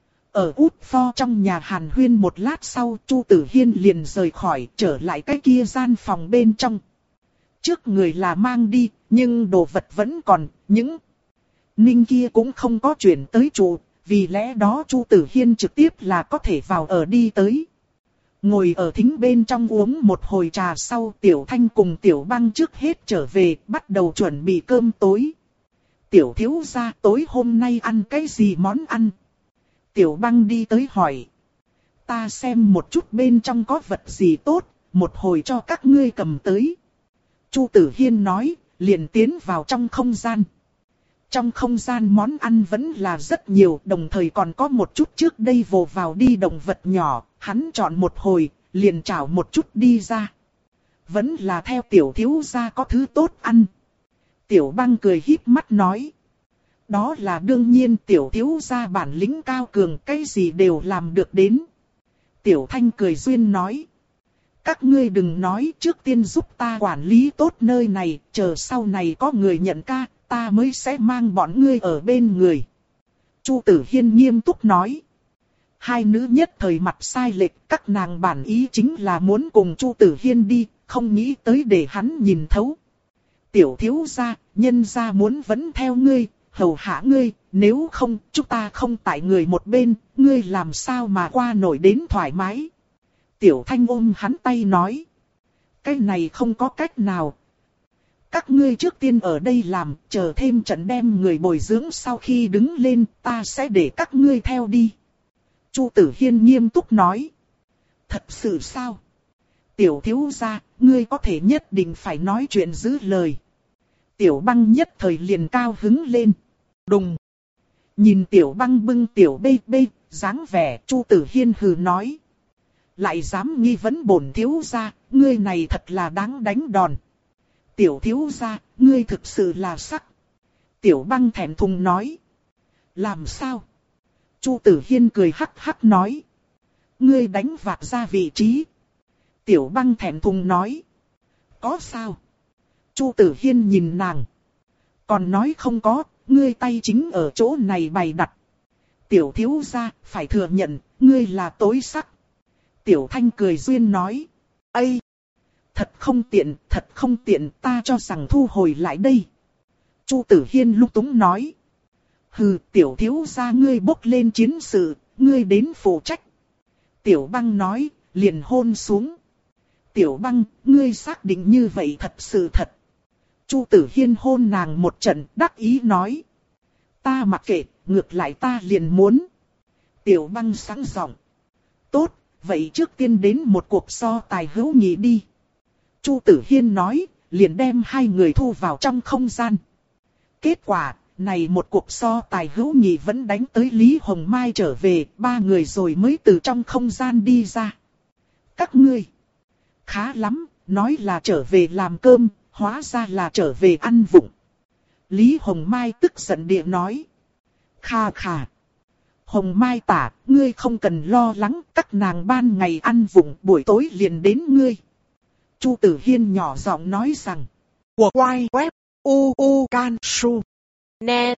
Ở Út Pho trong nhà hàn huyên một lát sau, Chu Tử Hiên liền rời khỏi, trở lại cái kia gian phòng bên trong. Trước người là mang đi, nhưng đồ vật vẫn còn, những ninh kia cũng không có chuyển tới trụ, vì lẽ đó Chu Tử Hiên trực tiếp là có thể vào ở đi tới. Ngồi ở thính bên trong uống một hồi trà sau, Tiểu Thanh cùng Tiểu Băng trước hết trở về, bắt đầu chuẩn bị cơm tối. Tiểu thiếu gia tối hôm nay ăn cái gì món ăn? Tiểu Băng đi tới hỏi. Ta xem một chút bên trong có vật gì tốt, một hồi cho các ngươi cầm tới. Chu Tử Hiên nói, liền tiến vào trong không gian. Trong không gian món ăn vẫn là rất nhiều, đồng thời còn có một chút trước đây vồ vào đi động vật nhỏ, hắn chọn một hồi, liền chảo một chút đi ra. Vẫn là theo tiểu thiếu gia có thứ tốt ăn. Tiểu Băng cười híp mắt nói. Đó là đương nhiên, tiểu thiếu gia bản lĩnh cao cường, cái gì đều làm được đến. Tiểu Thanh cười duyên nói. Các ngươi đừng nói, trước tiên giúp ta quản lý tốt nơi này, chờ sau này có người nhận ca, ta mới sẽ mang bọn ngươi ở bên người. Chu Tử Hiên nghiêm túc nói. Hai nữ nhất thời mặt sai lệch, các nàng bản ý chính là muốn cùng Chu Tử Hiên đi, không nghĩ tới để hắn nhìn thấu. Tiểu thiếu gia, nhân gia muốn vẫn theo ngươi, hầu hạ ngươi, nếu không, chúng ta không tại người một bên, ngươi làm sao mà qua nổi đến thoải mái. Tiểu Thanh ôm hắn tay nói. Cái này không có cách nào. Các ngươi trước tiên ở đây làm, chờ thêm trận đem người bồi dưỡng sau khi đứng lên, ta sẽ để các ngươi theo đi. Chu Tử Hiên nghiêm túc nói. Thật sự sao? Tiểu thiếu gia, ngươi có thể nhất định phải nói chuyện giữ lời. Tiểu Băng nhất thời liền cao hứng lên. Đùng. Nhìn Tiểu Băng bưng Tiểu bê bê, dáng vẻ, Chu Tử Hiên hừ nói. Lại dám nghi vấn bổn thiếu gia, ngươi này thật là đáng đánh đòn. Tiểu thiếu gia, ngươi thực sự là sắc. Tiểu Băng thẹn thùng nói. Làm sao? Chu Tử Hiên cười hắc hắc nói. Ngươi đánh vạt ra vị trí. Tiểu Băng thẹn thùng nói. Có sao? Chu Tử Hiên nhìn nàng. Còn nói không có, ngươi tay chính ở chỗ này bày đặt. Tiểu thiếu gia, phải thừa nhận, ngươi là tối sắc. Tiểu Thanh cười duyên nói. Ây! Thật không tiện, thật không tiện, ta cho rằng thu hồi lại đây. Chu Tử Hiên lúc túng nói. Hừ, tiểu thiếu gia ngươi bốc lên chiến sự, ngươi đến phụ trách. Tiểu Băng nói, liền hôn xuống. Tiểu Băng, ngươi xác định như vậy thật sự thật. Chu Tử Hiên hôn nàng một trận, đắc ý nói. Ta mặc kệ, ngược lại ta liền muốn. Tiểu Băng sáng giọng. Tốt, vậy trước tiên đến một cuộc so tài hữu nghị đi. Chu Tử Hiên nói, liền đem hai người thu vào trong không gian. Kết quả, này một cuộc so tài hữu nghị vẫn đánh tới Lý Hồng Mai trở về, ba người rồi mới từ trong không gian đi ra. Các ngươi, khá lắm, nói là trở về làm cơm, hóa ra là trở về ăn vụng. Lý Hồng Mai tức giận địa nói. Kha kha. Hồng Mai tả, ngươi không cần lo lắng, các nàng ban ngày ăn vụng, buổi tối liền đến ngươi. Chu Tử Hiên nhỏ giọng nói rằng. Của quay web u u can su net.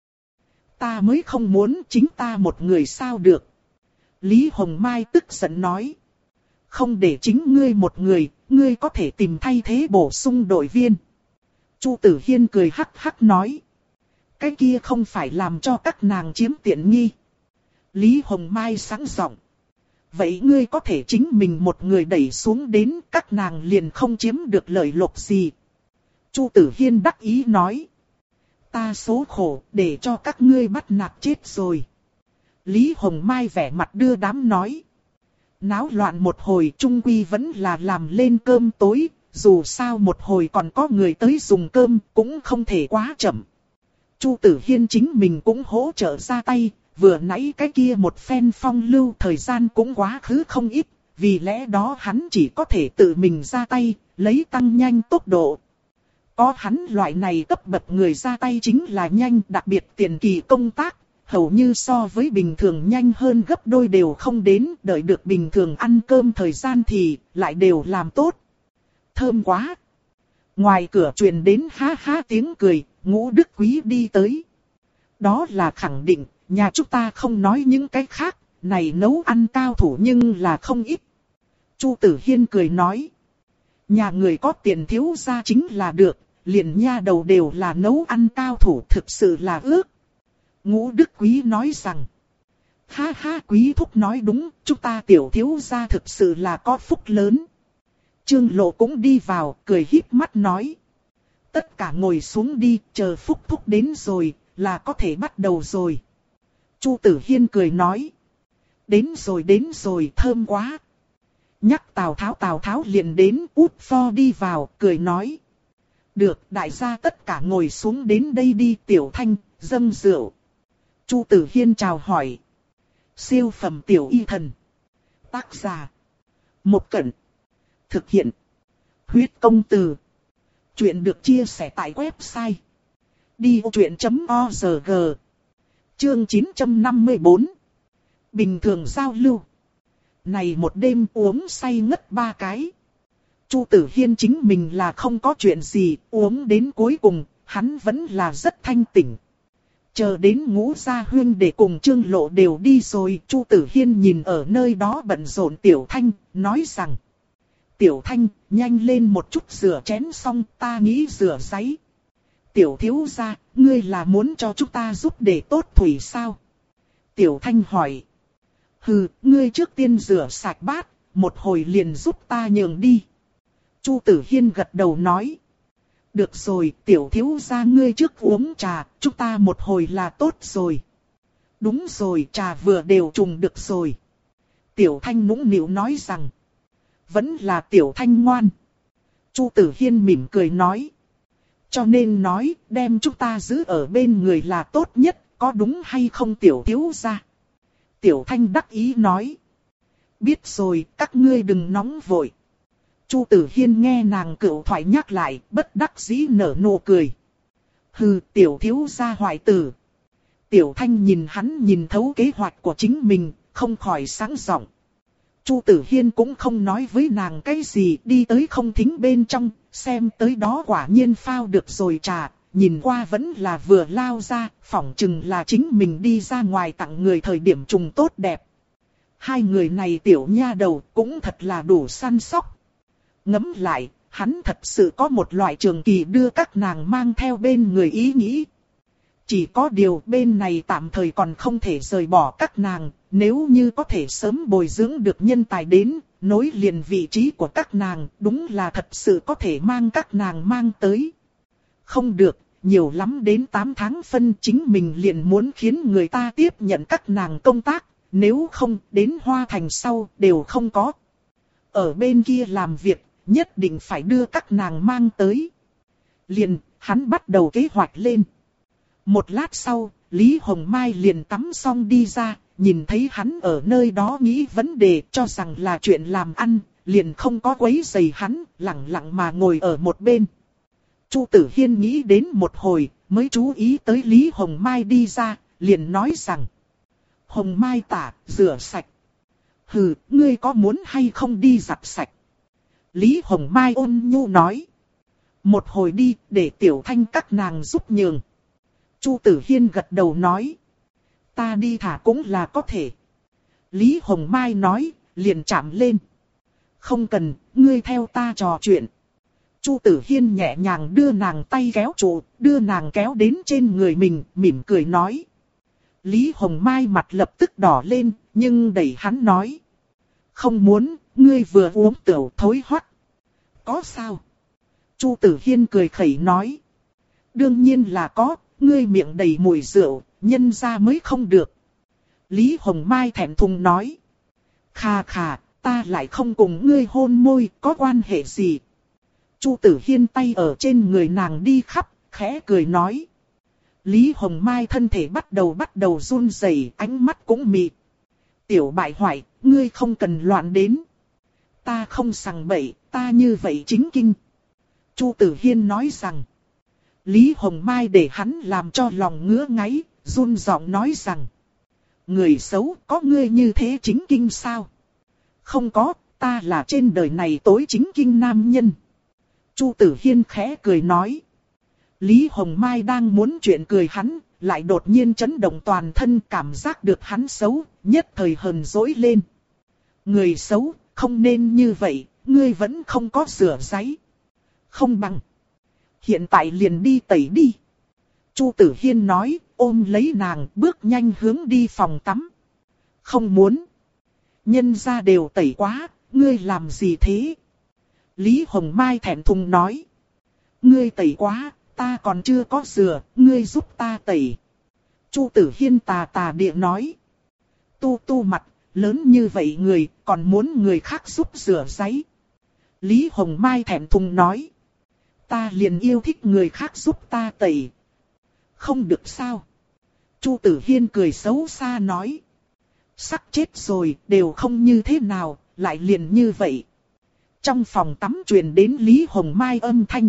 Ta mới không muốn chính ta một người sao được. Lý Hồng Mai tức giận nói. Không để chính ngươi một người, ngươi có thể tìm thay thế bổ sung đội viên. Chu Tử Hiên cười hắc hắc nói. Cái kia không phải làm cho các nàng chiếm tiện nghi. Lý Hồng Mai sáng giọng. Vậy ngươi có thể chính mình một người đẩy xuống đến, các nàng liền không chiếm được lợi lộc gì. Chu Tử Hiên đắc ý nói. Ta số khổ, để cho các ngươi bắt nạt chết rồi. Lý Hồng Mai vẻ mặt đưa đám nói. Náo loạn một hồi chung quy vẫn là làm lên cơm tối, dù sao một hồi còn có người tới dùng cơm cũng không thể quá chậm. Chu Tử Hiên chính mình cũng hỗ trợ ra tay, vừa nãy cái kia một phen phong lưu thời gian cũng quá khứ không ít, vì lẽ đó hắn chỉ có thể tự mình ra tay, lấy tăng nhanh tốc độ. Có hắn loại này cấp bậc người ra tay chính là nhanh, đặc biệt tiền kỳ công tác, hầu như so với bình thường nhanh hơn gấp đôi đều không đến, đợi được bình thường ăn cơm thời gian thì lại đều làm tốt. Thơm quá! Ngoài cửa truyền đến ha ha tiếng cười, Ngũ Đức Quý đi tới. Đó là khẳng định, nhà chúng ta không nói những cái khác, này nấu ăn cao thủ nhưng là không ít. Chu Tử Hiên cười nói. Nhà người có tiền thiếu gia chính là được, liền nha đầu đều là nấu ăn cao thủ, thực sự là ước. Ngũ Đức Quý nói rằng. Ha ha, Quý thúc nói đúng, chúng ta tiểu thiếu gia thực sự là có phúc lớn. Trương Lộ cũng đi vào, cười híp mắt nói. Tất cả ngồi xuống đi, chờ Phúc thúc đến rồi, là có thể bắt đầu rồi. Chu Tử Hiên cười nói. Đến rồi đến rồi, thơm quá. Nhắc Tào Tháo Tào Tháo liền đến, út pho đi vào, cười nói. Được, đại gia tất cả ngồi xuống đến đây đi, Tiểu Thanh, dâng rượu. Chu Tử Hiên chào hỏi. Siêu phẩm tiểu y thần. Tác giả. Một Cẩn. Thực hiện. Huyết công từ. Chuyện được chia sẻ tại website. đi vô chuyện chấm org. Chương chín trăm năm mươi bốn. Bình thường giao lưu. Này một đêm uống say ngất ba cái. Chu Tử Hiên chính mình là không có chuyện gì, uống đến cuối cùng, hắn vẫn là rất thanh tỉnh. Chờ đến Ngũ Gia Huyên để cùng Trương Lộ đều đi rồi, Chu Tử Hiên nhìn ở nơi đó bận rộn Tiểu Thanh, nói rằng. Tiểu Thanh, nhanh lên một chút rửa chén xong, ta nghĩ rửa giấy. Tiểu thiếu gia, ngươi là muốn cho chúng ta giúp để tốt thủy sao? Tiểu Thanh hỏi. Hừ, ngươi trước tiên rửa sạch bát, một hồi liền giúp ta nhường đi. Chu Tử Hiên gật đầu nói. Được rồi, tiểu thiếu gia ngươi trước uống trà, chúng ta một hồi là tốt rồi. Đúng rồi, trà vừa đều trùng được rồi. Tiểu Thanh nũng nịu nói rằng. Vẫn là Tiểu Thanh ngoan. Chu Tử Hiên mỉm cười nói. Cho nên nói, đem chúng ta giữ ở bên người là tốt nhất, có đúng hay không tiểu thiếu gia? Tiểu Thanh đắc ý nói. Biết rồi, các ngươi đừng nóng vội. Chu Tử Hiên nghe nàng cựu thoại nhắc lại, bất đắc dĩ nở nụ cười. Hừ, tiểu thiếu gia hoại tử. Tiểu Thanh nhìn hắn nhìn thấu kế hoạch của chính mình, không khỏi sáng giọng. Chu Tử Hiên cũng không nói với nàng cái gì, đi tới không thính bên trong, xem tới đó quả nhiên phao được rồi trà, nhìn qua vẫn là vừa lao ra, phỏng chừng là chính mình đi ra ngoài tặng người thời điểm trùng tốt đẹp. Hai người này tiểu nha đầu cũng thật là đủ săn sóc. Ngẫm lại, hắn thật sự có một loại trường kỳ đưa các nàng mang theo bên người ý nghĩ. Chỉ có điều bên này tạm thời còn không thể rời bỏ các nàng, nếu như có thể sớm bồi dưỡng được nhân tài đến, nối liền vị trí của các nàng, đúng là thật sự có thể mang các nàng mang tới. Không được, nhiều lắm đến tám tháng phân chính mình liền muốn khiến người ta tiếp nhận các nàng công tác, nếu không đến Hoa Thành sau đều không có. Ở bên kia làm việc, nhất định phải đưa các nàng mang tới. Liền, hắn bắt đầu kế hoạch lên. Một lát sau, Lý Hồng Mai liền tắm xong đi ra, nhìn thấy hắn ở nơi đó nghĩ vấn đề cho rằng là chuyện làm ăn, liền không có quấy rầy hắn, lặng lặng mà ngồi ở một bên. Chu Tử Hiên nghĩ đến một hồi, mới chú ý tới Lý Hồng Mai đi ra, liền nói rằng. Hồng Mai tả, rửa sạch. Hừ, ngươi có muốn hay không đi giặt sạch? Lý Hồng Mai ôn nhu nói. Một hồi đi, để Tiểu Thanh các nàng giúp nhường. Chu Tử Hiên gật đầu nói. Ta đi thả cũng là có thể. Lý Hồng Mai nói, liền chạm lên. Không cần, ngươi theo ta trò chuyện. Chu Tử Hiên nhẹ nhàng đưa nàng tay kéo trụ, đưa nàng kéo đến trên người mình, mỉm cười nói. Lý Hồng Mai mặt lập tức đỏ lên, nhưng đẩy hắn nói. Không muốn, ngươi vừa uống tửu thối hoắt. Có sao? Chu Tử Hiên cười khẩy nói. Đương nhiên là có, ngươi miệng đầy mùi rượu, nhân ra mới không được. Lý Hồng Mai thẹn thùng nói. Khà khà, ta lại không cùng ngươi hôn môi, có quan hệ gì? Chu Tử Hiên tay ở trên người nàng đi khắp, khẽ cười nói. Lý Hồng Mai thân thể bắt đầu bắt đầu run rẩy, ánh mắt cũng mịt. Tiểu bại hoại, ngươi không cần loạn đến. Ta không sằng bậy, ta như vậy chính kinh. Chu Tử Hiên nói rằng. Lý Hồng Mai để hắn làm cho lòng ngứa ngáy, run giọng nói rằng. Người xấu, có ngươi như thế chính kinh sao? Không có, ta là trên đời này tối chính kinh nam nhân. Chu Tử Hiên khẽ cười nói. Lý Hồng Mai đang muốn chuyện cười hắn, lại đột nhiên chấn động toàn thân, cảm giác được hắn xấu, nhất thời hờn dỗi lên. Người xấu, không nên như vậy, ngươi vẫn không có rửa ráy. Không bằng. Hiện tại liền đi tẩy đi. Chu Tử Hiên nói, ôm lấy nàng, bước nhanh hướng đi phòng tắm. Không muốn. Nhân ra đều tẩy quá, ngươi làm gì thế? Lý Hồng Mai thẹn thùng nói. Ngươi tẩy quá, ta còn chưa có rửa, ngươi giúp ta tẩy. Chu Tử Hiên tà tà địa nói. Tu tu mặt, lớn như vậy người, còn muốn người khác giúp rửa giấy. Lý Hồng Mai thẹn thùng nói. Ta liền yêu thích người khác giúp ta tẩy. Không được sao? Chu Tử Hiên cười xấu xa nói. Sắc chết rồi, đều không như thế nào, lại liền như vậy. Trong phòng tắm truyền đến Lý Hồng Mai âm thanh.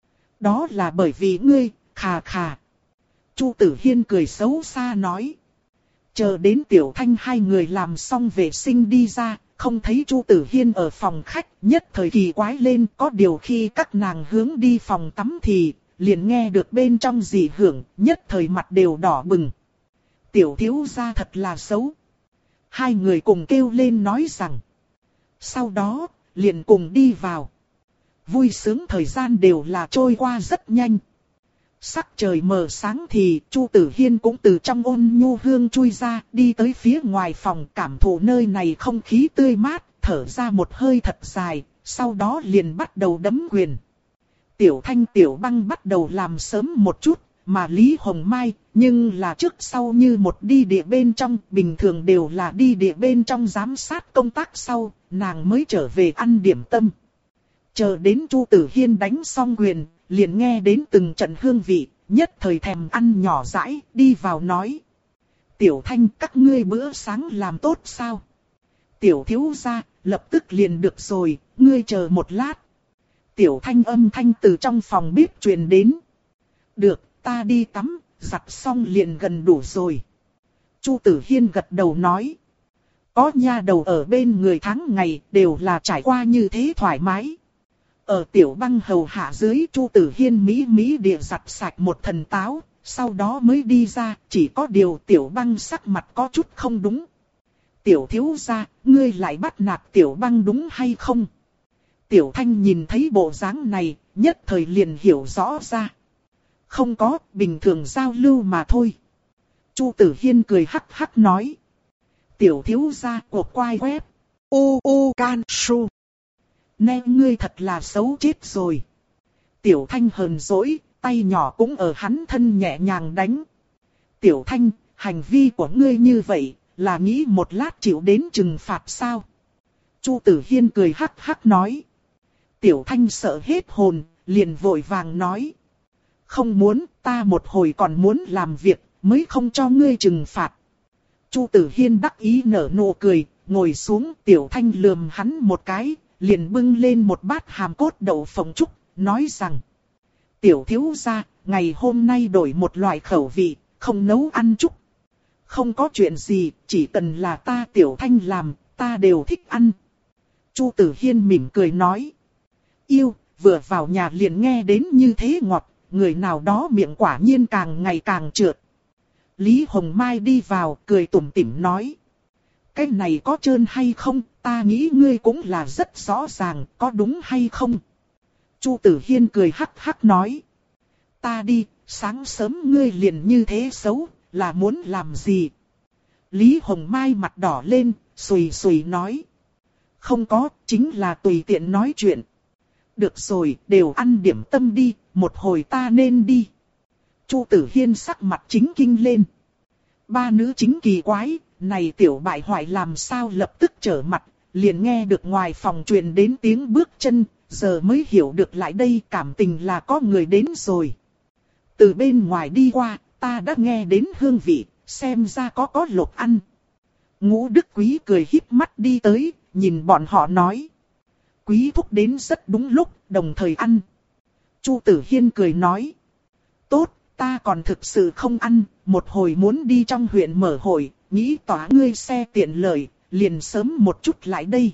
Đó là bởi vì ngươi, khà khà. Chu Tử Hiên cười xấu xa nói. Chờ đến Tiểu Thanh hai người làm xong vệ sinh đi ra, không thấy Chu Tử Hiên ở phòng khách, nhất thời kỳ quái lên. Có điều khi các nàng hướng đi phòng tắm thì, liền nghe được bên trong dị hưởng, nhất thời mặt đều đỏ bừng. Tiểu thiếu gia thật là xấu. Hai người cùng kêu lên nói rằng. Sau đó, liền cùng đi vào. Vui sướng thời gian đều là trôi qua rất nhanh. Sắc trời mờ sáng thì Chu Tử Hiên cũng từ trong ôn nhu hương chui ra, đi tới phía ngoài phòng, cảm thụ nơi này không khí tươi mát, thở ra một hơi thật dài, sau đó liền bắt đầu đấm quyền. Tiểu Thanh Tiểu Băng bắt đầu làm sớm một chút, mà Lý Hồng Mai, nhưng là trước sau như một đi địa bên trong, bình thường đều là đi địa bên trong giám sát công tác sau, nàng mới trở về ăn điểm tâm. Chờ đến Chu Tử Hiên đánh xong quyền, liền nghe đến từng trận hương vị, nhất thời thèm ăn nhỏ dãi, đi vào nói. Tiểu Thanh, các ngươi bữa sáng làm tốt sao? Tiểu thiếu gia, lập tức liền được rồi, ngươi chờ một lát. Tiểu Thanh âm thanh từ trong phòng bếp truyền đến. Được, ta đi tắm, giặt xong liền gần đủ rồi. Chu Tử Hiên gật đầu nói. Có nha đầu ở bên người tháng ngày, đều là trải qua như thế thoải mái. Ở Tiểu Băng hầu hạ dưới, Chu Tử Hiên mỹ mỹ địa giặt sạch một thần táo, sau đó mới đi ra, chỉ có điều Tiểu Băng sắc mặt có chút không đúng. Tiểu thiếu gia, ngươi lại bắt nạt Tiểu Băng đúng hay không? Tiểu Thanh nhìn thấy bộ dáng này, nhất thời liền hiểu rõ ra. Không có, bình thường giao lưu mà thôi. Chu Tử Hiên cười hắc hắc nói. Tiểu thiếu gia cuộc quay web. U U Can Su. Nè ngươi thật là xấu chết rồi. Tiểu Thanh hờn dỗi, tay nhỏ cũng ở hắn thân nhẹ nhàng đánh. Tiểu Thanh, hành vi của ngươi như vậy, là nghĩ một lát chịu đến trừng phạt sao? Chu Tử Hiên cười hắc hắc nói. Tiểu Thanh sợ hết hồn, liền vội vàng nói. Không muốn, ta một hồi còn muốn làm việc, mới không cho ngươi trừng phạt. Chu Tử Hiên đắc ý nở nụ cười, ngồi xuống. Tiểu Thanh lườm hắn một cái, liền bưng lên một bát hàm cốt đậu phộng trúc, nói rằng. Tiểu thiếu gia, ngày hôm nay đổi một loại khẩu vị, không nấu ăn trúc. Không có chuyện gì, chỉ cần là ta Tiểu Thanh làm, ta đều thích ăn. Chu Tử Hiên mỉm cười nói. Yêu, vừa vào nhà liền nghe đến như thế ngọt, người nào đó miệng quả nhiên càng ngày càng trượt. Lý Hồng Mai đi vào, cười tủm tỉm nói. Cái này có trơn hay không, ta nghĩ ngươi cũng là rất rõ ràng, có đúng hay không? Chu Tử Hiên cười hắc hắc nói. Ta đi, sáng sớm ngươi liền như thế xấu, là muốn làm gì? Lý Hồng Mai mặt đỏ lên, xùy xùy nói. Không có, chính là tùy tiện nói chuyện. Được rồi, đều ăn điểm tâm đi, một hồi ta nên đi. Chu Tử Hiên sắc mặt chính kinh lên. Ba nữ chính kỳ quái, này tiểu bại hoại làm sao lập tức trở mặt, liền nghe được ngoài phòng truyền đến tiếng bước chân, giờ mới hiểu được lại đây cảm tình là có người đến rồi. Từ bên ngoài đi qua, ta đã nghe đến hương vị, xem ra có có lộc ăn. Ngũ Đức Quý cười híp mắt đi tới, nhìn bọn họ nói. Quý thúc đến rất đúng lúc, đồng thời ăn. Chu Tử Hiên cười nói. Tốt, ta còn thực sự không ăn, một hồi muốn đi trong huyện mở hội, nghĩ tỏa ngươi xe tiện lợi, liền sớm một chút lại đây.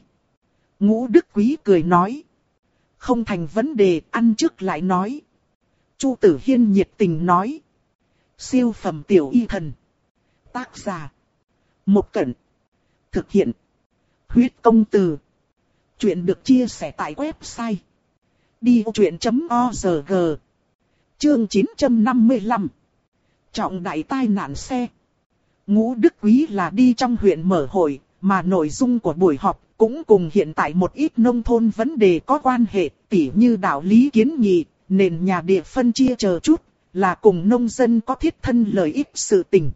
Ngũ Đức Quý cười nói. Không thành vấn đề, ăn trước lại nói. Chu Tử Hiên nhiệt tình nói. Siêu phẩm tiểu y thần. Tác giả. Một Cẩn. Thực hiện. Huyết công từ. Chuyện được chia sẻ tại website. đi vô chuyện chấm org. Chương chín trăm năm mươi lăm. Trọng đại tai nạn xe. Ngũ Đức Quý là đi trong huyện mở hội, mà nội dung của buổi họp cũng cùng hiện tại một ít nông thôn vấn đề có quan hệ, tỉ như đạo lý kiến nghị, nền nhà địa phân chia chờ chút, là cùng nông dân có thiết thân lợi ích sự tình.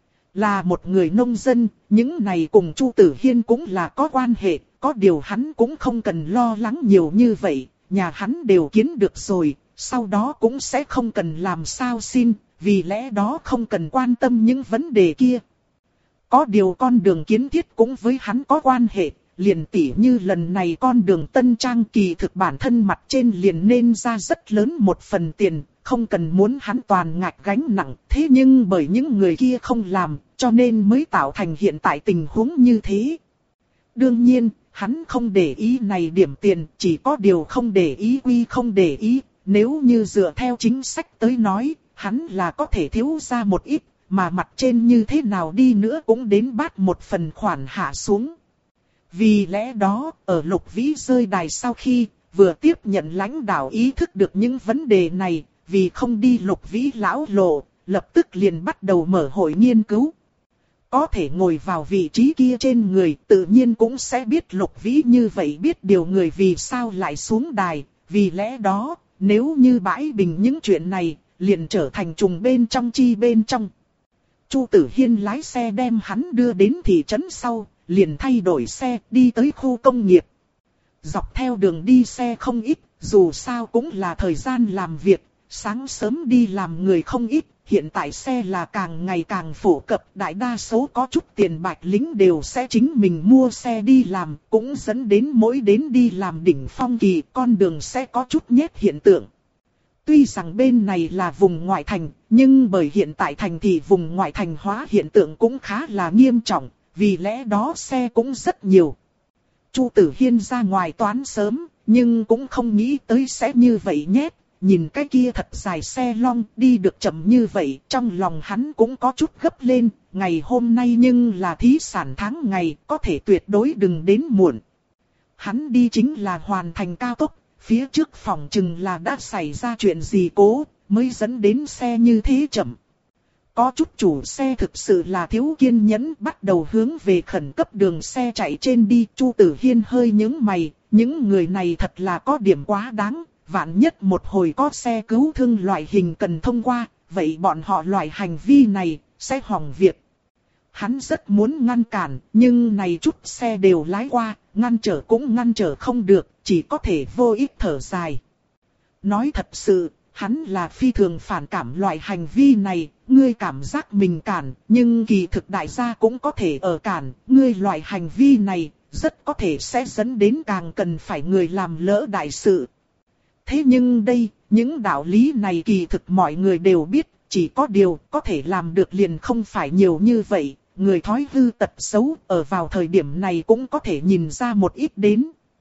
Là một người nông dân, những này cùng Chu Tử Hiên cũng là có quan hệ, có điều hắn cũng không cần lo lắng nhiều như vậy, nhà hắn đều kiến được rồi, sau đó cũng sẽ không cần làm sao xin, vì lẽ đó không cần quan tâm những vấn đề kia. Có điều con đường kiến thiết cũng với hắn có quan hệ, liền tỉ như lần này con đường Tân Trang kỳ thực bản thân mặt trên liền nên ra rất lớn một phần tiền, không cần muốn hắn toàn ngạch gánh nặng, thế nhưng bởi những người kia không làm, cho nên mới tạo thành hiện tại tình huống như thế. Đương nhiên, hắn không để ý này điểm tiền, chỉ có điều không để ý quy không để ý, nếu như dựa theo chính sách tới nói, hắn là có thể thiếu ra một ít, mà mặt trên như thế nào đi nữa cũng đến bắt một phần khoản hạ xuống. Vì lẽ đó, ở Lục Vĩ rơi đài sau khi vừa tiếp nhận lãnh đạo ý thức được những vấn đề này, vì không đi Lục Vĩ lão lộ, lập tức liền bắt đầu mở hội nghiên cứu. Có thể ngồi vào vị trí kia trên người, tự nhiên cũng sẽ biết Lục Vĩ như vậy biết điều người vì sao lại xuống đài, vì lẽ đó, nếu như bãi bình những chuyện này, liền trở thành trùng bên trong chi bên trong. Chu Tử Hiên lái xe đem hắn đưa đến thị trấn sau, liền thay đổi xe đi tới khu công nghiệp. Dọc theo đường đi xe không ít, dù sao cũng là thời gian làm việc, sáng sớm đi làm người không ít, hiện tại xe là càng ngày càng phổ cập, đại đa số có chút tiền bạch lính đều sẽ chính mình mua xe đi làm, cũng dẫn đến mỗi đến đi làm đỉnh phong kỳ con đường sẽ có chút nhét hiện tượng. Tuy rằng bên này là vùng ngoại thành, nhưng bởi hiện tại thành thì vùng ngoại thành hóa hiện tượng cũng khá là nghiêm trọng, vì lẽ đó xe cũng rất nhiều. Chu Tử Hiên ra ngoài toán sớm, nhưng cũng không nghĩ tới sẽ như vậy nhét, nhìn cái kia thật dài xe long đi được chậm như vậy, trong lòng hắn cũng có chút gấp lên, ngày hôm nay nhưng là thí sản tháng ngày, có thể tuyệt đối đừng đến muộn. Hắn đi chính là hoàn thành cao tốc. Phía trước phòng chừng là đã xảy ra chuyện gì cố, mới dẫn đến xe như thế chậm. Có chút chủ xe thực sự là thiếu kiên nhẫn bắt đầu hướng về khẩn cấp đường xe chạy trên đi. Chu Tử Hiên hơi nhướng mày, những người này thật là có điểm quá đáng. Vạn nhất một hồi có xe cứu thương loại hình cần thông qua, vậy bọn họ loại hành vi này sẽ hỏng việc. Hắn rất muốn ngăn cản, nhưng này chút xe đều lái qua, ngăn trở cũng ngăn trở không được, chỉ có thể vô ích thở dài. Nói thật sự, hắn là phi thường phản cảm loại hành vi này, ngươi cảm giác mình cản, nhưng kỳ thực đại gia cũng có thể ở cản, ngươi loại hành vi này, rất có thể sẽ dẫn đến càng cần phải người làm lỡ đại sự. Thế nhưng đây, những đạo lý này kỳ thực mọi người đều biết, chỉ có điều có thể làm được liền không phải nhiều như vậy. Người thói hư tật xấu ở vào thời điểm này cũng có thể nhìn ra một ít đến.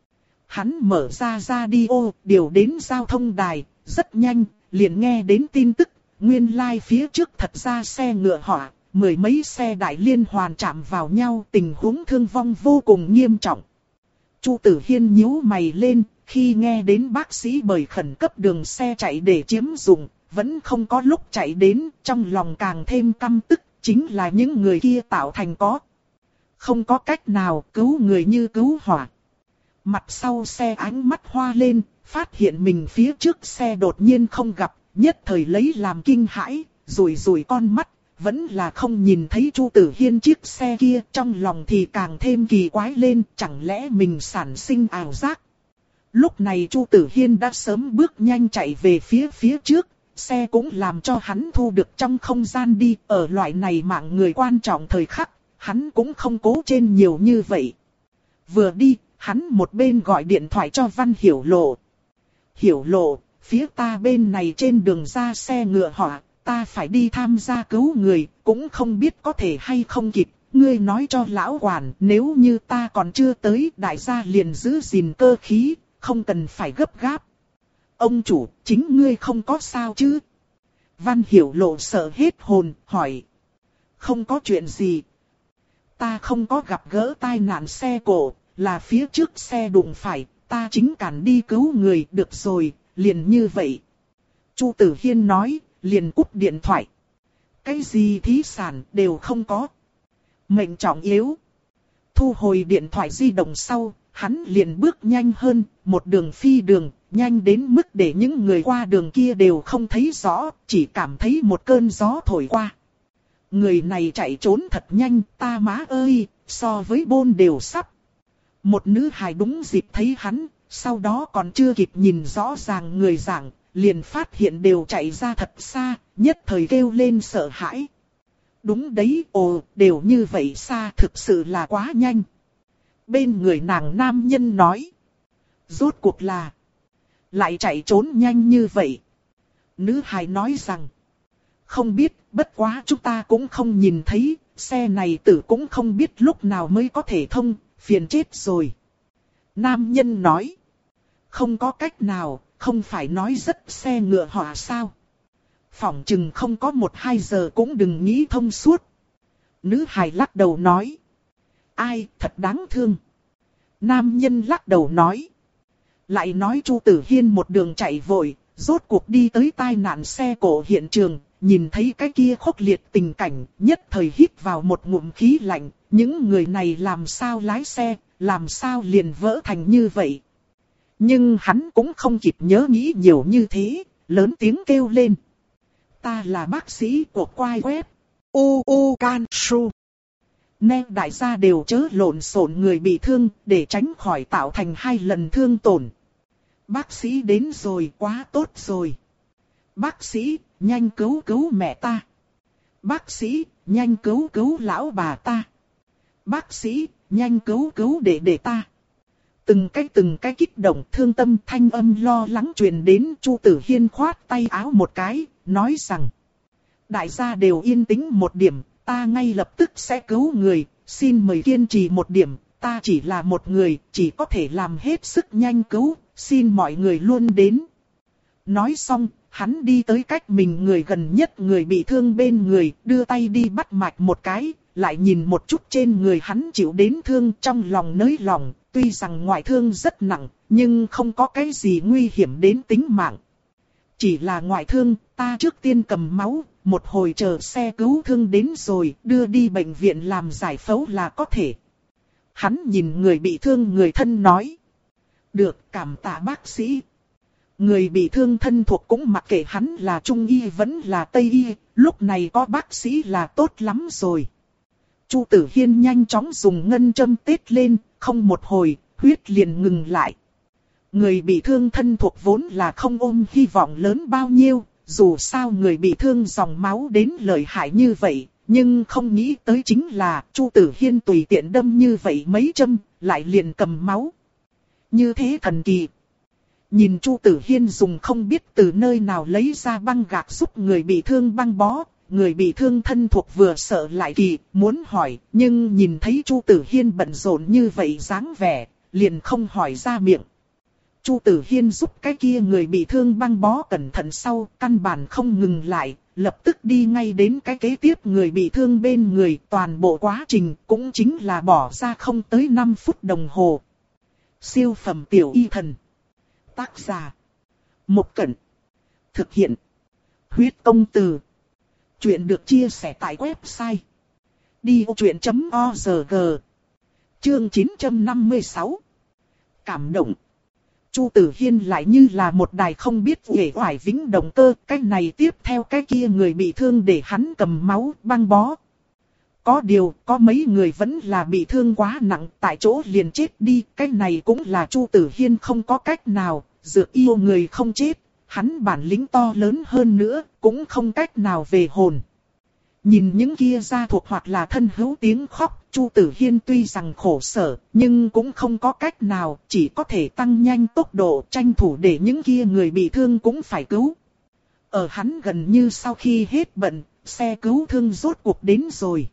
Hắn mở ra radio, điều đến giao thông đài, rất nhanh, liền nghe đến tin tức, nguyên lai like phía trước thật ra xe ngựa hỏa, mười mấy xe đại liên hoàn chạm vào nhau, tình huống thương vong vô cùng nghiêm trọng. Chu Tử Hiên nhíu mày lên, khi nghe đến bác sĩ bởi khẩn cấp đường xe chạy để chiếm dụng, vẫn không có lúc chạy đến, trong lòng càng thêm căm tức, chính là những người kia tạo thành có. Không có cách nào cứu người như cứu hỏa. Mặt sau xe ánh mắt hoa lên, phát hiện mình phía trước xe đột nhiên không gặp, nhất thời lấy làm kinh hãi, rủi rủi con mắt, vẫn là không nhìn thấy Chu Tử Hiên chiếc xe kia, trong lòng thì càng thêm kỳ quái lên, chẳng lẽ mình sản sinh ảo giác. Lúc này Chu Tử Hiên đã sớm bước nhanh chạy về phía phía trước, xe cũng làm cho hắn thu được trong không gian đi, ở loại này mạng người quan trọng thời khắc, hắn cũng không cố trên nhiều như vậy. Vừa đi, hắn một bên gọi điện thoại cho Văn Hiểu Lộ. Hiểu Lộ, phía ta bên này trên đường ra xe ngựa hỏa, ta phải đi tham gia cứu người, cũng không biết có thể hay không kịp. Ngươi nói cho lão quản, nếu như ta còn chưa tới, đại gia liền giữ gìn cơ khí, không cần phải gấp gáp. Ông chủ, chính ngươi không có sao chứ? Văn Hiểu Lộ sợ hết hồn, hỏi. Không có chuyện gì. Ta không có gặp gỡ tai nạn xe cộ, là phía trước xe đụng phải, ta chính cản đi cứu người, được rồi, liền như vậy. Chu Tử Hiên nói, liền cúp điện thoại. Cái gì thí sản đều không có. Mệnh trọng yếu. Thu hồi điện thoại di động sau, hắn liền bước nhanh hơn, một đường phi đường, nhanh đến mức để những người qua đường kia đều không thấy rõ, chỉ cảm thấy một cơn gió thổi qua. Người này chạy trốn thật nhanh, ta má ơi, so với bôn đều sắp. Một nữ hài đúng dịp thấy hắn, sau đó còn chưa kịp nhìn rõ ràng người dạng, liền phát hiện đều chạy ra thật xa, nhất thời kêu lên sợ hãi. Đúng đấy, ồ, đều như vậy xa, thực sự là quá nhanh. Bên người nàng nam nhân nói. Rốt cuộc là, lại chạy trốn nhanh như vậy. Nữ hài nói rằng, không biết, bất quá chúng ta cũng không nhìn thấy, xe này tử cũng không biết lúc nào mới có thể thông, phiền chết rồi. Nam nhân nói, không có cách nào, không phải nói rất xe ngựa hỏa sao. Phỏng chừng không có một hai giờ cũng đừng nghĩ thông suốt. Nữ hài lắc đầu nói, ai thật đáng thương. Nam nhân lắc đầu nói, lại nói Chu Tử Hiên một đường chạy vội, rốt cuộc đi tới tai nạn xe cộ hiện trường, nhìn thấy cái kia khốc liệt tình cảnh, nhất thời hít vào một ngụm khí lạnh, những người này làm sao lái xe, làm sao liền vỡ thành như vậy. Nhưng hắn cũng không kịp nhớ nghĩ nhiều như thế, lớn tiếng kêu lên. Ta là bác sĩ của quai web. U U Can Su. Nè đại gia đều chớ lộn xộn người bị thương, để tránh khỏi tạo thành hai lần thương tổn. Bác sĩ đến rồi, quá tốt rồi. Bác sĩ, nhanh cứu cứu mẹ ta. Bác sĩ, nhanh cứu cứu lão bà ta. Bác sĩ, nhanh cứu cứu đệ đệ ta. Từng cái từng cái kích động thương tâm thanh âm lo lắng truyền đến. Chu Tử Hiên khoát tay áo một cái, nói rằng. Đại gia đều yên tĩnh một điểm, ta ngay lập tức sẽ cứu người, xin mời kiên trì một điểm, ta chỉ là một người, chỉ có thể làm hết sức nhanh cứu, xin mọi người luôn đến. Nói xong, hắn đi tới cách mình người gần nhất người bị thương bên người, đưa tay đi bắt mạch một cái, lại nhìn một chút trên người hắn chịu đến thương trong lòng nới lòng, tuy rằng ngoại thương rất nặng, nhưng không có cái gì nguy hiểm đến tính mạng. Chỉ là ngoại thương, ta trước tiên cầm máu, một hồi chờ xe cứu thương đến rồi, đưa đi bệnh viện làm giải phẫu là có thể. Hắn nhìn người bị thương người thân nói. Được, cảm tạ bác sĩ. Người bị thương thân thuộc cũng mặc kệ hắn là trung y vẫn là tây y, lúc này có bác sĩ là tốt lắm rồi. Chu Tử Hiên nhanh chóng dùng ngân châm tết lên, không một hồi, huyết liền ngừng lại. Người bị thương thân thuộc vốn là không ôm hy vọng lớn bao nhiêu, dù sao người bị thương dòng máu đến lợi hại như vậy, nhưng không nghĩ tới chính là Chu Tử Hiên tùy tiện đâm như vậy mấy châm, lại liền cầm máu. Như thế thần kỳ. Nhìn Chu Tử Hiên dùng không biết từ nơi nào lấy ra băng gạc giúp người bị thương băng bó, người bị thương thân thuộc vừa sợ lại kỳ, muốn hỏi, nhưng nhìn thấy Chu Tử Hiên bận rộn như vậy dáng vẻ, liền không hỏi ra miệng. Chu Tử Hiên giúp cái kia người bị thương băng bó cẩn thận sau, căn bản không ngừng lại, lập tức đi ngay đến cái kế tiếp người bị thương bên người, toàn bộ quá trình cũng chính là bỏ ra không tới năm phút đồng hồ. Siêu phẩm tiểu y thần. Tác giả. Một Cẩn. Thực hiện. Huyết công từ. Chuyện được chia sẻ tại website đi vô chuyện chấm org. Chương chín trăm năm mươi sáu. Cảm động. Chu Tử Hiên lại như là một đài không biết uể oải vĩnh động cơ, cái này tiếp theo cái kia người bị thương để hắn cầm máu băng bó. Có điều, có mấy người vẫn là bị thương quá nặng, tại chỗ liền chết đi, cái này cũng là Chu Tử Hiên không có cách nào, dược yêu người không chết, hắn bản lĩnh to lớn hơn nữa, cũng không cách nào về hồn. Nhìn những kia gia thuộc hoặc là thân hữu tiếng khóc, Chu Tử Hiên tuy rằng khổ sở, nhưng cũng không có cách nào, chỉ có thể tăng nhanh tốc độ, tranh thủ để những kia người bị thương cũng phải cứu. Ở hắn gần như sau khi hết bận, xe cứu thương rốt cuộc đến rồi.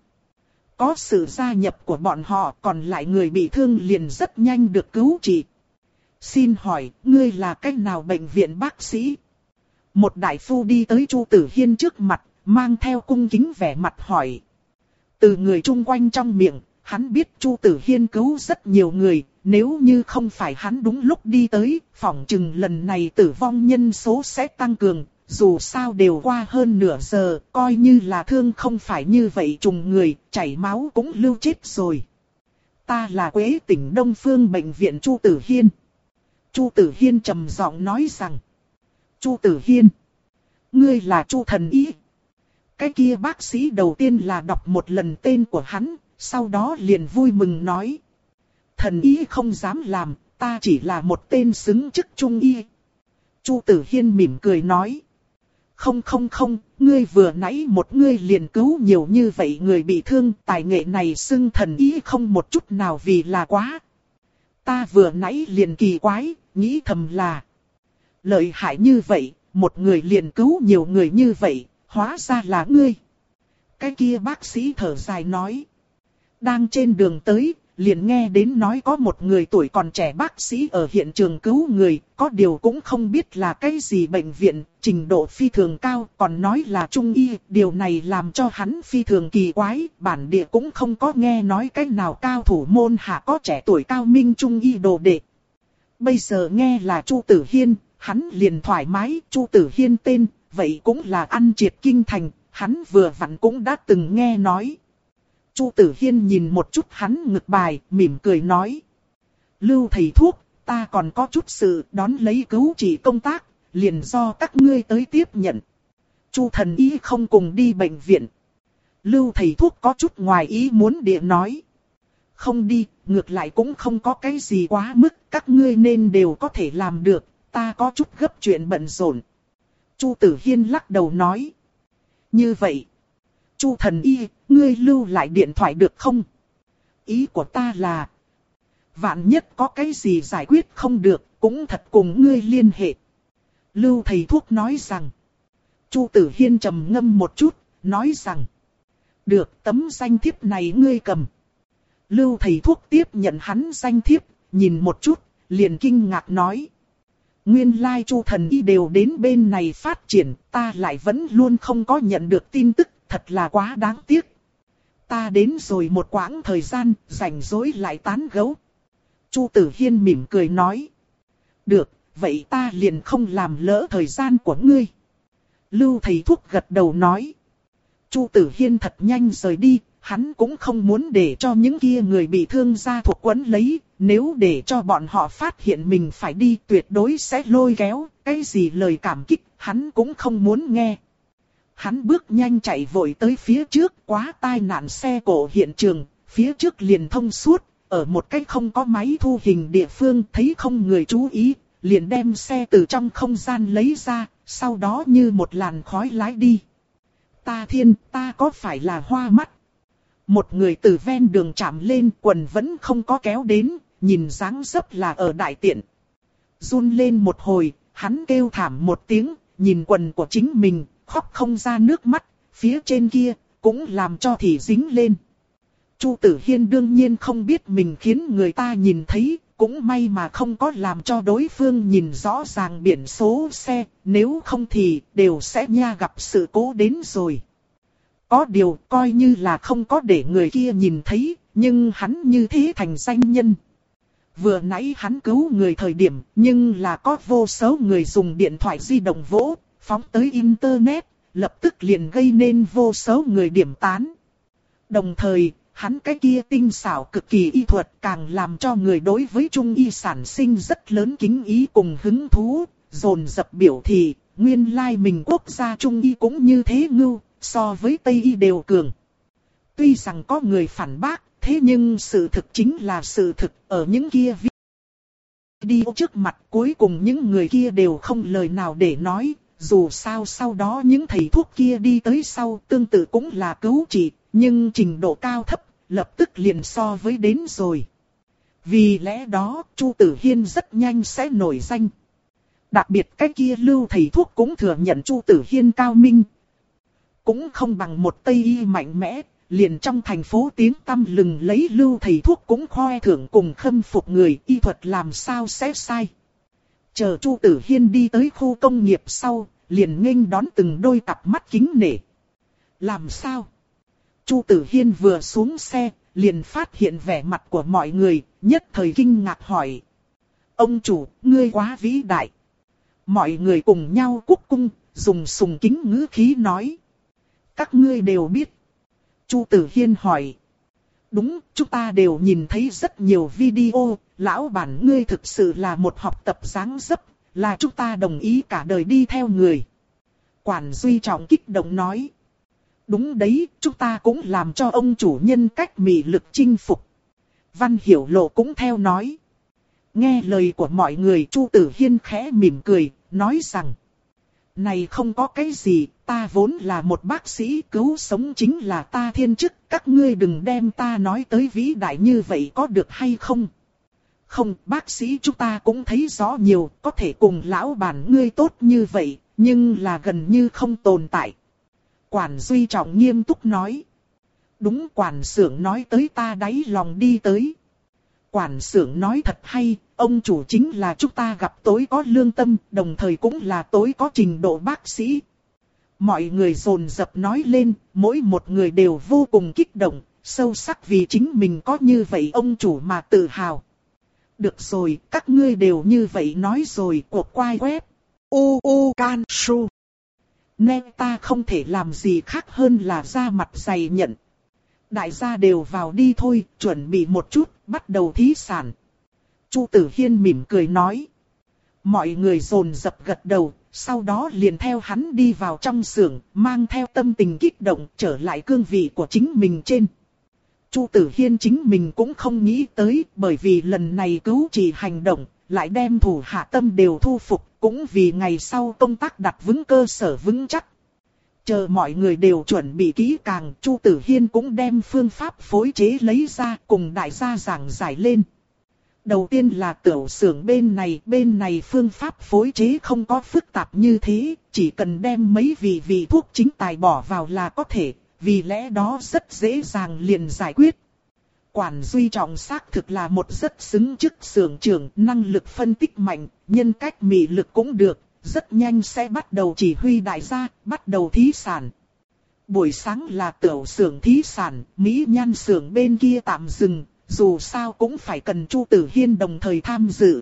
Có sự gia nhập của bọn họ, còn lại người bị thương liền rất nhanh được cứu trị. Xin hỏi, ngươi là cách nào bệnh viện bác sĩ? Một đại phu đi tới Chu Tử Hiên trước mặt, mang theo cung kính vẻ mặt hỏi. Từ người chung quanh trong miệng, hắn biết Chu Tử Hiên cứu rất nhiều người, nếu như không phải hắn đúng lúc đi tới, phỏng chừng lần này tử vong nhân số sẽ tăng cường, dù sao đều qua hơn nửa giờ, coi như là thương không phải như vậy trùng người, chảy máu cũng lưu chết rồi. Ta là Quế tỉnh Đông Phương bệnh viện Chu Tử Hiên. Chu Tử Hiên trầm giọng nói rằng. Chu Tử Hiên, ngươi là Chu thần y. Cái kia bác sĩ đầu tiên là đọc một lần tên của hắn, sau đó liền vui mừng nói. Thần y không dám làm, ta chỉ là một tên xứng chức trung y. Chu Tử Hiên mỉm cười nói. Không không không, ngươi vừa nãy một ngươi liền cứu nhiều như vậy người bị thương, tài nghệ này xưng thần y không một chút nào vì là quá. Ta vừa nãy liền kỳ quái, nghĩ thầm là. Lợi hại như vậy, một người liền cứu nhiều người như vậy, hóa ra là ngươi. Cái kia bác sĩ thở dài nói. Đang trên đường tới, liền nghe đến nói có một người tuổi còn trẻ bác sĩ ở hiện trường cứu người, có điều cũng không biết là cái gì bệnh viện, trình độ phi thường cao, còn nói là trung y, điều này làm cho hắn phi thường kỳ quái, bản địa cũng không có nghe nói cái nào cao thủ môn hạ có trẻ tuổi cao minh trung y đồ đệ. Bây giờ nghe là Chu Tử Hiên, hắn liền thoải mái, Chu Tử Hiên tên, vậy cũng là ăn triệt kinh thành, hắn vừa vặn cũng đã từng nghe nói. Chu Tử Hiên nhìn một chút hắn ngực bài, mỉm cười nói. Lưu thầy thuốc, ta còn có chút sự đón lấy cứu trị công tác, liền do các ngươi tới tiếp nhận. Chu thần y không cùng đi bệnh viện. Lưu thầy thuốc có chút ngoài ý muốn địa nói. Không đi, ngược lại cũng không có cái gì quá mức, các ngươi nên đều có thể làm được, ta có chút gấp chuyện bận rộn. Chu Tử Hiên lắc đầu nói. Như vậy. Chu thần y, ngươi lưu lại điện thoại được không? Ý của ta là. Vạn nhất có cái gì giải quyết không được, cũng thật cùng ngươi liên hệ. Lưu thầy thuốc nói rằng. Chu Tử Hiên trầm ngâm một chút, nói rằng. Được, tấm danh thiếp này ngươi cầm. Lưu thầy thuốc tiếp nhận hắn danh thiếp, nhìn một chút, liền kinh ngạc nói. Nguyên lai Chu thần y đều đến bên này phát triển, ta lại vẫn luôn không có nhận được tin tức, thật là quá đáng tiếc. Ta đến rồi một quãng thời gian, rảnh rỗi lại tán gẫu. Chu Tử Hiên mỉm cười nói. Được, vậy ta liền không làm lỡ thời gian của ngươi. Lưu thầy thuốc gật đầu nói. Chu Tử Hiên thật nhanh rời đi, hắn cũng không muốn để cho những kia người bị thương ra thuộc quấn lấy, nếu để cho bọn họ phát hiện mình phải đi tuyệt đối sẽ lôi kéo, cái gì lời cảm kích, hắn cũng không muốn nghe. Hắn bước nhanh chạy vội tới phía trước, quá tai nạn xe cộ hiện trường, phía trước liền thông suốt, ở một cái không có máy thu hình địa phương thấy không người chú ý, liền đem xe từ trong không gian lấy ra, sau đó như một làn khói lái đi. Ta thiên, ta có phải là hoa mắt? Một người từ ven đường chạm lên, quần vẫn không có kéo đến, nhìn dáng dấp là ở đại tiện. Run lên một hồi, hắn kêu thảm một tiếng, nhìn quần của chính mình, khóc không ra nước mắt, phía trên kia, cũng làm cho thì dính lên. Chu Tử Hiên đương nhiên không biết mình khiến người ta nhìn thấy, cũng may mà không có làm cho đối phương nhìn rõ ràng biển số xe, nếu không thì đều sẽ nha gặp sự cố đến rồi. Có điều coi như là không có để người kia nhìn thấy, nhưng hắn như thế thành danh nhân. Vừa nãy hắn cứu người thời điểm, nhưng là có vô số người dùng điện thoại di động vỗ, phóng tới Internet, lập tức liền gây nên vô số người điểm tán. Đồng thời, hắn cái kia tinh xảo cực kỳ y thuật càng làm cho người đối với Trung y sản sinh rất lớn kính ý cùng hứng thú, dồn dập biểu thị, nguyên lai mình quốc gia Trung y cũng như thế ngưu, so với Tây y đều cường. Tuy rằng có người phản bác, thế nhưng sự thực chính là sự thực, ở những kia video trước mặt cuối cùng những người kia đều không lời nào để nói, dù sao sau đó những thầy thuốc kia đi tới sau tương tự cũng là cứu trị, nhưng trình độ cao thấp, lập tức liền so với đến rồi. Vì lẽ đó, Chu Tử Hiên rất nhanh sẽ nổi danh. Đặc biệt cái kia Lưu thầy thuốc cũng thừa nhận Chu Tử Hiên cao minh. Cũng không bằng một Tây y mạnh mẽ, liền trong thành phố tiếng tăm lừng lấy Lưu thầy thuốc cũng khoe thưởng cùng khâm phục người, y thuật làm sao sẽ sai. Chờ Chu Tử Hiên đi tới khu công nghiệp sau, liền nghênh đón từng đôi cặp mắt kính nể. Làm sao? Chu Tử Hiên vừa xuống xe, liền phát hiện vẻ mặt của mọi người, nhất thời kinh ngạc hỏi. Ông chủ, ngươi quá vĩ đại. Mọi người cùng nhau cúc cung, dùng sùng kính ngữ khí nói. Các ngươi đều biết. Chu Tử Hiên hỏi. Đúng, chúng ta đều nhìn thấy rất nhiều video, lão bản ngươi thực sự là một học tập dáng dấp, là chúng ta đồng ý cả đời đi theo người. Quản Duy Trọng kích động nói. Đúng đấy, chúng ta cũng làm cho ông chủ nhân cách mị lực chinh phục. Văn Hiểu Lộ cũng theo nói. Nghe lời của mọi người, Chu Tử Hiên khẽ mỉm cười, nói rằng. Này không có cái gì, ta vốn là một bác sĩ, cứu sống chính là ta thiên chức, các ngươi đừng đem ta nói tới vĩ đại như vậy có được hay không? Không, bác sĩ chúng ta cũng thấy rõ nhiều, có thể cùng lão bản ngươi tốt như vậy, nhưng là gần như không tồn tại. Quản Duy Trọng nghiêm túc nói. Đúng, quản xưởng nói tới ta đáy lòng đi tới. Quản xưởng nói thật hay, ông chủ chính là chúng ta gặp tối có lương tâm, đồng thời cũng là tối có trình độ bác sĩ. Mọi người dồn dập nói lên, mỗi một người đều vô cùng kích động, sâu sắc vì chính mình có như vậy ông chủ mà tự hào. Được rồi, các ngươi đều như vậy nói rồi, cuộc quay web. U U Can Su. Nên ta không thể làm gì khác hơn là ra mặt dày nhận. Đại gia đều vào đi thôi, chuẩn bị một chút, bắt đầu thí sản. Chu Tử Hiên mỉm cười nói. Mọi người dồn dập gật đầu, sau đó liền theo hắn đi vào trong xưởng, mang theo tâm tình kích động trở lại cương vị của chính mình trên. Chu Tử Hiên chính mình cũng không nghĩ tới, bởi vì lần này cứu trị hành động, lại đem thủ hạ tâm đều thu phục, cũng vì ngày sau công tác đặt vững cơ sở vững chắc. Chờ mọi người đều chuẩn bị kỹ càng, Chu Tử Hiên cũng đem phương pháp phối chế lấy ra cùng đại gia giảng giải lên. Đầu tiên là tiểu xưởng bên này, bên này phương pháp phối chế không có phức tạp như thế, chỉ cần đem mấy vị vị thuốc chính tài bỏ vào là có thể, vì lẽ đó rất dễ dàng liền giải quyết. Quản Duy Trọng xác thực là một rất xứng chức xưởng trưởng, năng lực phân tích mạnh, nhân cách mị lực cũng được, rất nhanh sẽ bắt đầu chỉ huy đại gia, bắt đầu thí sản. Buổi sáng là tiểu xưởng thí sản, Mỹ Nhan xưởng bên kia tạm dừng, dù sao cũng phải cần Chu Tử Hiên đồng thời tham dự.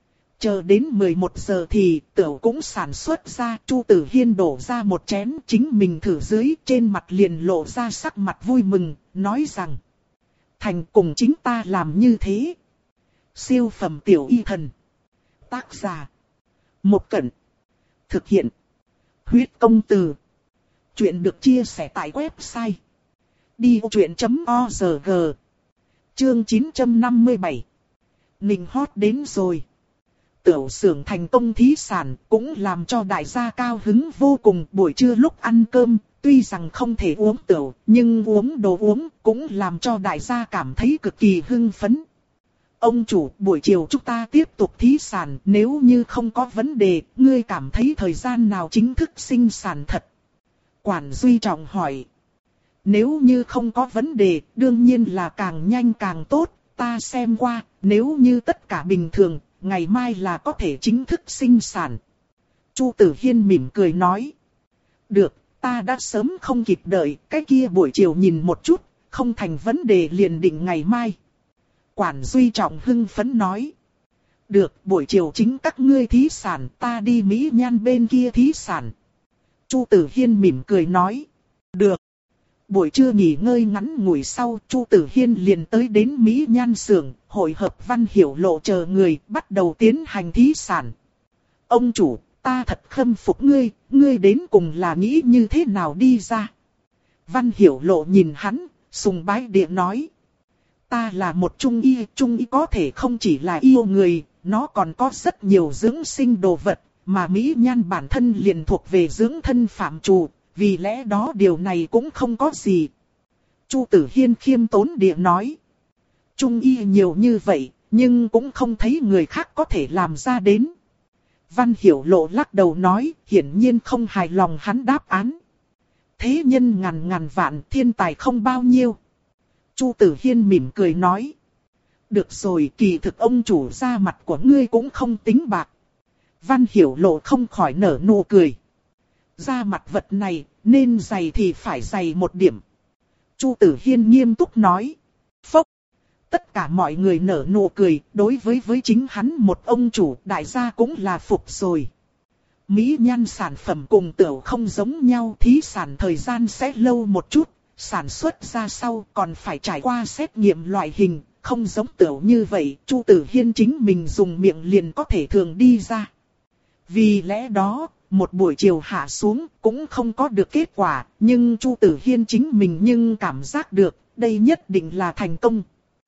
Chờ đến mười một giờ thì tiểu cũng sản xuất ra, Chu Tử Hiên đổ ra một chén, chính mình thử dưới, trên mặt liền lộ ra sắc mặt vui mừng, nói rằng. Thành cùng chính ta làm như thế. Siêu phẩm tiểu y thần. Tác giả. Một Cẩn. Thực hiện. Huyết công từ. Chuyện được chia sẻ tại website. đi truyện chấm org. Chương chín trăm năm mươi bảy. Ninh hót đến rồi. Tiểu xưởng thành công thí sản cũng làm cho đại gia cao hứng vô cùng. Buổi trưa lúc ăn cơm, tuy rằng không thể uống tiểu, nhưng uống đồ uống cũng làm cho đại gia cảm thấy cực kỳ hưng phấn. Ông chủ, buổi chiều chúng ta tiếp tục thí sản, nếu như không có vấn đề, ngươi cảm thấy thời gian nào chính thức sinh sản thật? Quản Duy Trọng hỏi. Nếu như không có vấn đề, đương nhiên là càng nhanh càng tốt, ta xem qua, nếu như tất cả bình thường, ngày mai là có thể chính thức sinh sản. Chu Tử Hiên mỉm cười nói. Được, ta đã sớm không kịp đợi, cái kia buổi chiều nhìn một chút, không thành vấn đề liền định ngày mai. Quản Duy Trọng hưng phấn nói. Được, buổi chiều chính các ngươi thí sản, ta đi Mỹ Nhan bên kia thí sản. Chu Tử Hiên mỉm cười nói. Được. Buổi trưa nghỉ ngơi ngắn ngủi sau, Chu Tử Hiên liền tới đến Mỹ Nhan xưởng, hội hợp Văn Hiểu Lộ chờ người, bắt đầu tiến hành thí sản. Ông chủ, ta thật khâm phục ngươi, ngươi đến cùng là nghĩ như thế nào đi ra? Văn Hiểu Lộ nhìn hắn, sùng bái địa nói. Ta là một trung y, trung y có thể không chỉ là yêu người, nó còn có rất nhiều dưỡng sinh đồ vật, mà Mỹ Nhan bản thân liền thuộc về dưỡng thân phạm trù, vì lẽ đó điều này cũng không có gì. Chu Tử Hiên khiêm tốn địa nói. Trung y nhiều như vậy, nhưng cũng không thấy người khác có thể làm ra đến. Văn Hiểu Lộ lắc đầu nói, hiển nhiên không hài lòng hắn đáp án. Thế nhân ngàn ngàn vạn, thiên tài không bao nhiêu. Chu Tử Hiên mỉm cười nói. Được rồi, kỳ thực ông chủ da mặt của ngươi cũng không tính bạc. Văn Hiểu Lộ không khỏi nở nụ cười. Da mặt vật này, nên dày thì phải dày một điểm. Chu Tử Hiên nghiêm túc nói. Phốc. Tất cả mọi người nở nụ cười, đối với với chính hắn một ông chủ, đại gia cũng là phục rồi. Mỹ Nhan sản phẩm cùng tửu không giống nhau, thí sản thời gian sẽ lâu một chút, sản xuất ra sau còn phải trải qua xét nghiệm loại hình, không giống tửu như vậy, Chu Tử Hiên chính mình dùng miệng liền có thể thường đi ra. Vì lẽ đó, một buổi chiều hạ xuống cũng không có được kết quả, nhưng Chu Tử Hiên chính mình nhưng cảm giác được, đây nhất định là thành công.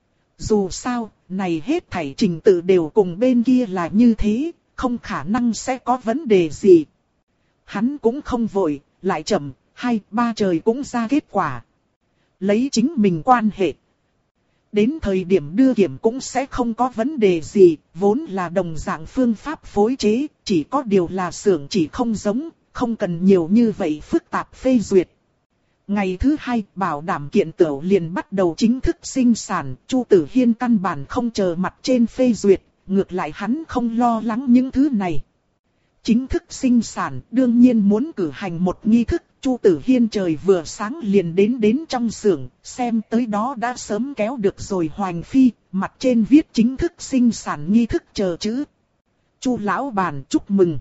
Dù sao, này hết thảy trình tự đều cùng bên kia là như thế, không khả năng sẽ có vấn đề gì. Hắn cũng không vội, lại chậm, hai, ba trời cũng ra kết quả. Lấy chính mình quan hệ. Đến thời điểm đưa kiểm cũng sẽ không có vấn đề gì, vốn là đồng dạng phương pháp phối chế, chỉ có điều là xưởng chỉ không giống, không cần nhiều như vậy phức tạp phê duyệt. Ngày thứ hai, bảo đảm kiện tửu liền bắt đầu chính thức sinh sản, Chu Tử Hiên căn bản không chờ mặt trên phê duyệt, ngược lại hắn không lo lắng những thứ này. Chính thức sinh sản, đương nhiên muốn cử hành một nghi thức, Chu Tử Hiên trời vừa sáng liền đến đến trong xưởng, xem tới đó đã sớm kéo được rồi Hoành Phi, mặt trên viết chính thức sinh sản nghi thức chờ chữ. Chu lão bàn chúc mừng.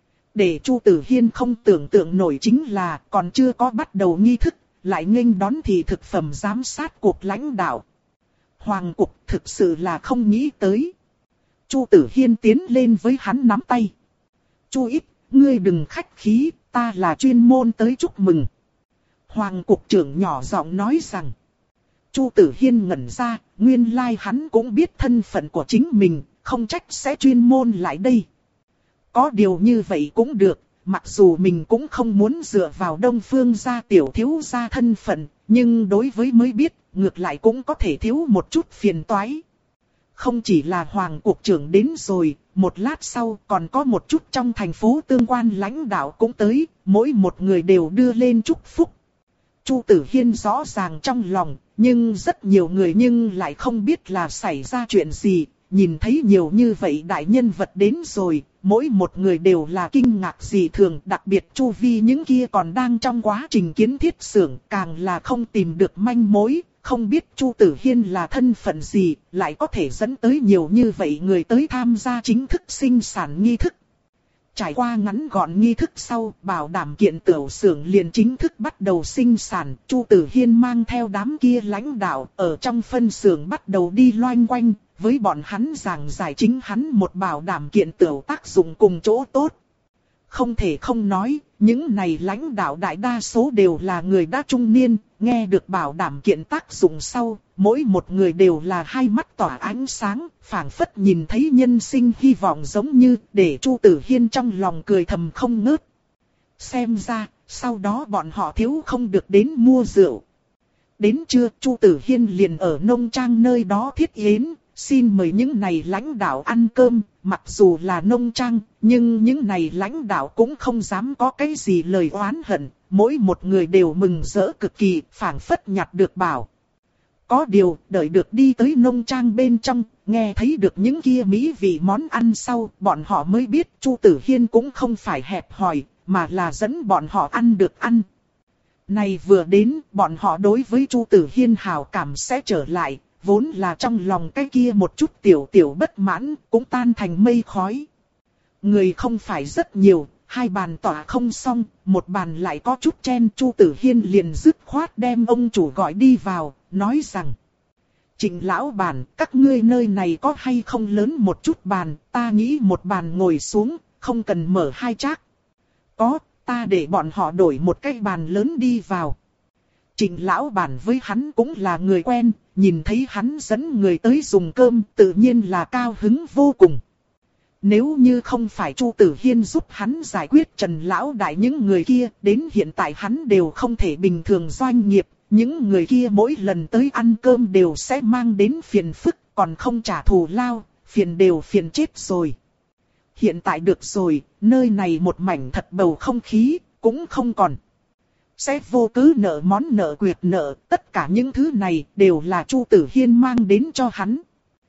Để Chu Tử Hiên không tưởng tượng nổi chính là còn chưa có bắt đầu nghi thức, lại nghênh đón thì thực phẩm giám sát cuộc lãnh đạo. Hoàng cục thực sự là không nghĩ tới. Chu Tử Hiên tiến lên với hắn nắm tay. Chu ít, ngươi đừng khách khí, ta là chuyên môn tới chúc mừng. Hoàng cục trưởng nhỏ giọng nói rằng. Chu Tử Hiên ngẩn ra, nguyên lai hắn cũng biết thân phận của chính mình, không trách sẽ chuyên môn lại đây. Có điều như vậy cũng được, mặc dù mình cũng không muốn dựa vào Đông Phương gia tiểu thiếu gia thân phận, nhưng đối với mới biết, ngược lại cũng có thể thiếu một chút phiền toái. Không chỉ là Hoàng cục trưởng đến rồi, một lát sau còn có một chút trong thành phố tương quan lãnh đạo cũng tới, mỗi một người đều đưa lên chúc phúc. Chu Tử Hiên rõ ràng trong lòng, nhưng rất nhiều người nhưng lại không biết là xảy ra chuyện gì, nhìn thấy nhiều như vậy đại nhân vật đến rồi, mỗi một người đều là kinh ngạc dị thường, đặc biệt chu vi những kia còn đang trong quá trình kiến thiết xưởng, càng là không tìm được manh mối. Không biết Chu Tử Hiên là thân phận gì, lại có thể dẫn tới nhiều như vậy người tới tham gia chính thức sinh sản nghi thức. Trải qua ngắn gọn nghi thức sau, bảo đảm kiện tửu xưởng liền chính thức bắt đầu sinh sản. Chu Tử Hiên mang theo đám kia lãnh đạo ở trong phân xưởng bắt đầu đi loanh quanh, với bọn hắn giảng giải chính hắn một bảo đảm kiện tửu tác dụng cùng chỗ tốt. Không thể không nói, những này lãnh đạo đại đa số đều là người đã trung niên, nghe được bảo đảm kiện tác dụng sau, mỗi một người đều là hai mắt tỏa ánh sáng, phảng phất nhìn thấy nhân sinh hy vọng giống như để Chu Tử Hiên trong lòng cười thầm không ngớt. Xem ra, sau đó bọn họ thiếu không được đến mua rượu. Đến trưa, Chu Tử Hiên liền ở nông trang nơi đó thiết yến, xin mời những này lãnh đạo ăn cơm, mặc dù là nông trang, nhưng những này lãnh đạo cũng không dám có cái gì lời oán hận, mỗi một người đều mừng rỡ cực kỳ, phảng phất nhặt được bảo. Có điều, đợi được đi tới nông trang bên trong, nghe thấy được những kia mỹ vị món ăn sau, bọn họ mới biết Chu Tử Hiên cũng không phải hẹp hòi, mà là dẫn bọn họ ăn được ăn. Này vừa đến, bọn họ đối với Chu Tử Hiên hảo cảm sẽ trở lại. Vốn là trong lòng cái kia một chút tiểu tiểu bất mãn, cũng tan thành mây khói. Người không phải rất nhiều, hai bàn tỏa không xong, một bàn lại có chút chen. Chu Tử Hiên liền dứt khoát đem ông chủ gọi đi vào, nói rằng: Trịnh lão bản, các ngươi nơi này có hay không lớn một chút bàn, ta nghĩ một bàn ngồi xuống, không cần mở hai trác. Có, ta để bọn họ đổi một cái bàn lớn đi vào. Trịnh lão bản với hắn cũng là người quen, nhìn thấy hắn dẫn người tới dùng cơm, tự nhiên là cao hứng vô cùng. Nếu như không phải Chu Tử Hiên giúp hắn giải quyết Trần lão đại những người kia, đến hiện tại hắn đều không thể bình thường doanh nghiệp. Những người kia mỗi lần tới ăn cơm đều sẽ mang đến phiền phức, còn không trả thù lao, phiền đều phiền chết rồi. Hiện tại được rồi, nơi này một mảnh thật bầu không khí, cũng không còn. Sẽ vô cứ nợ món nợ quyệt nợ, tất cả những thứ này đều là Chu Tử Hiên mang đến cho hắn.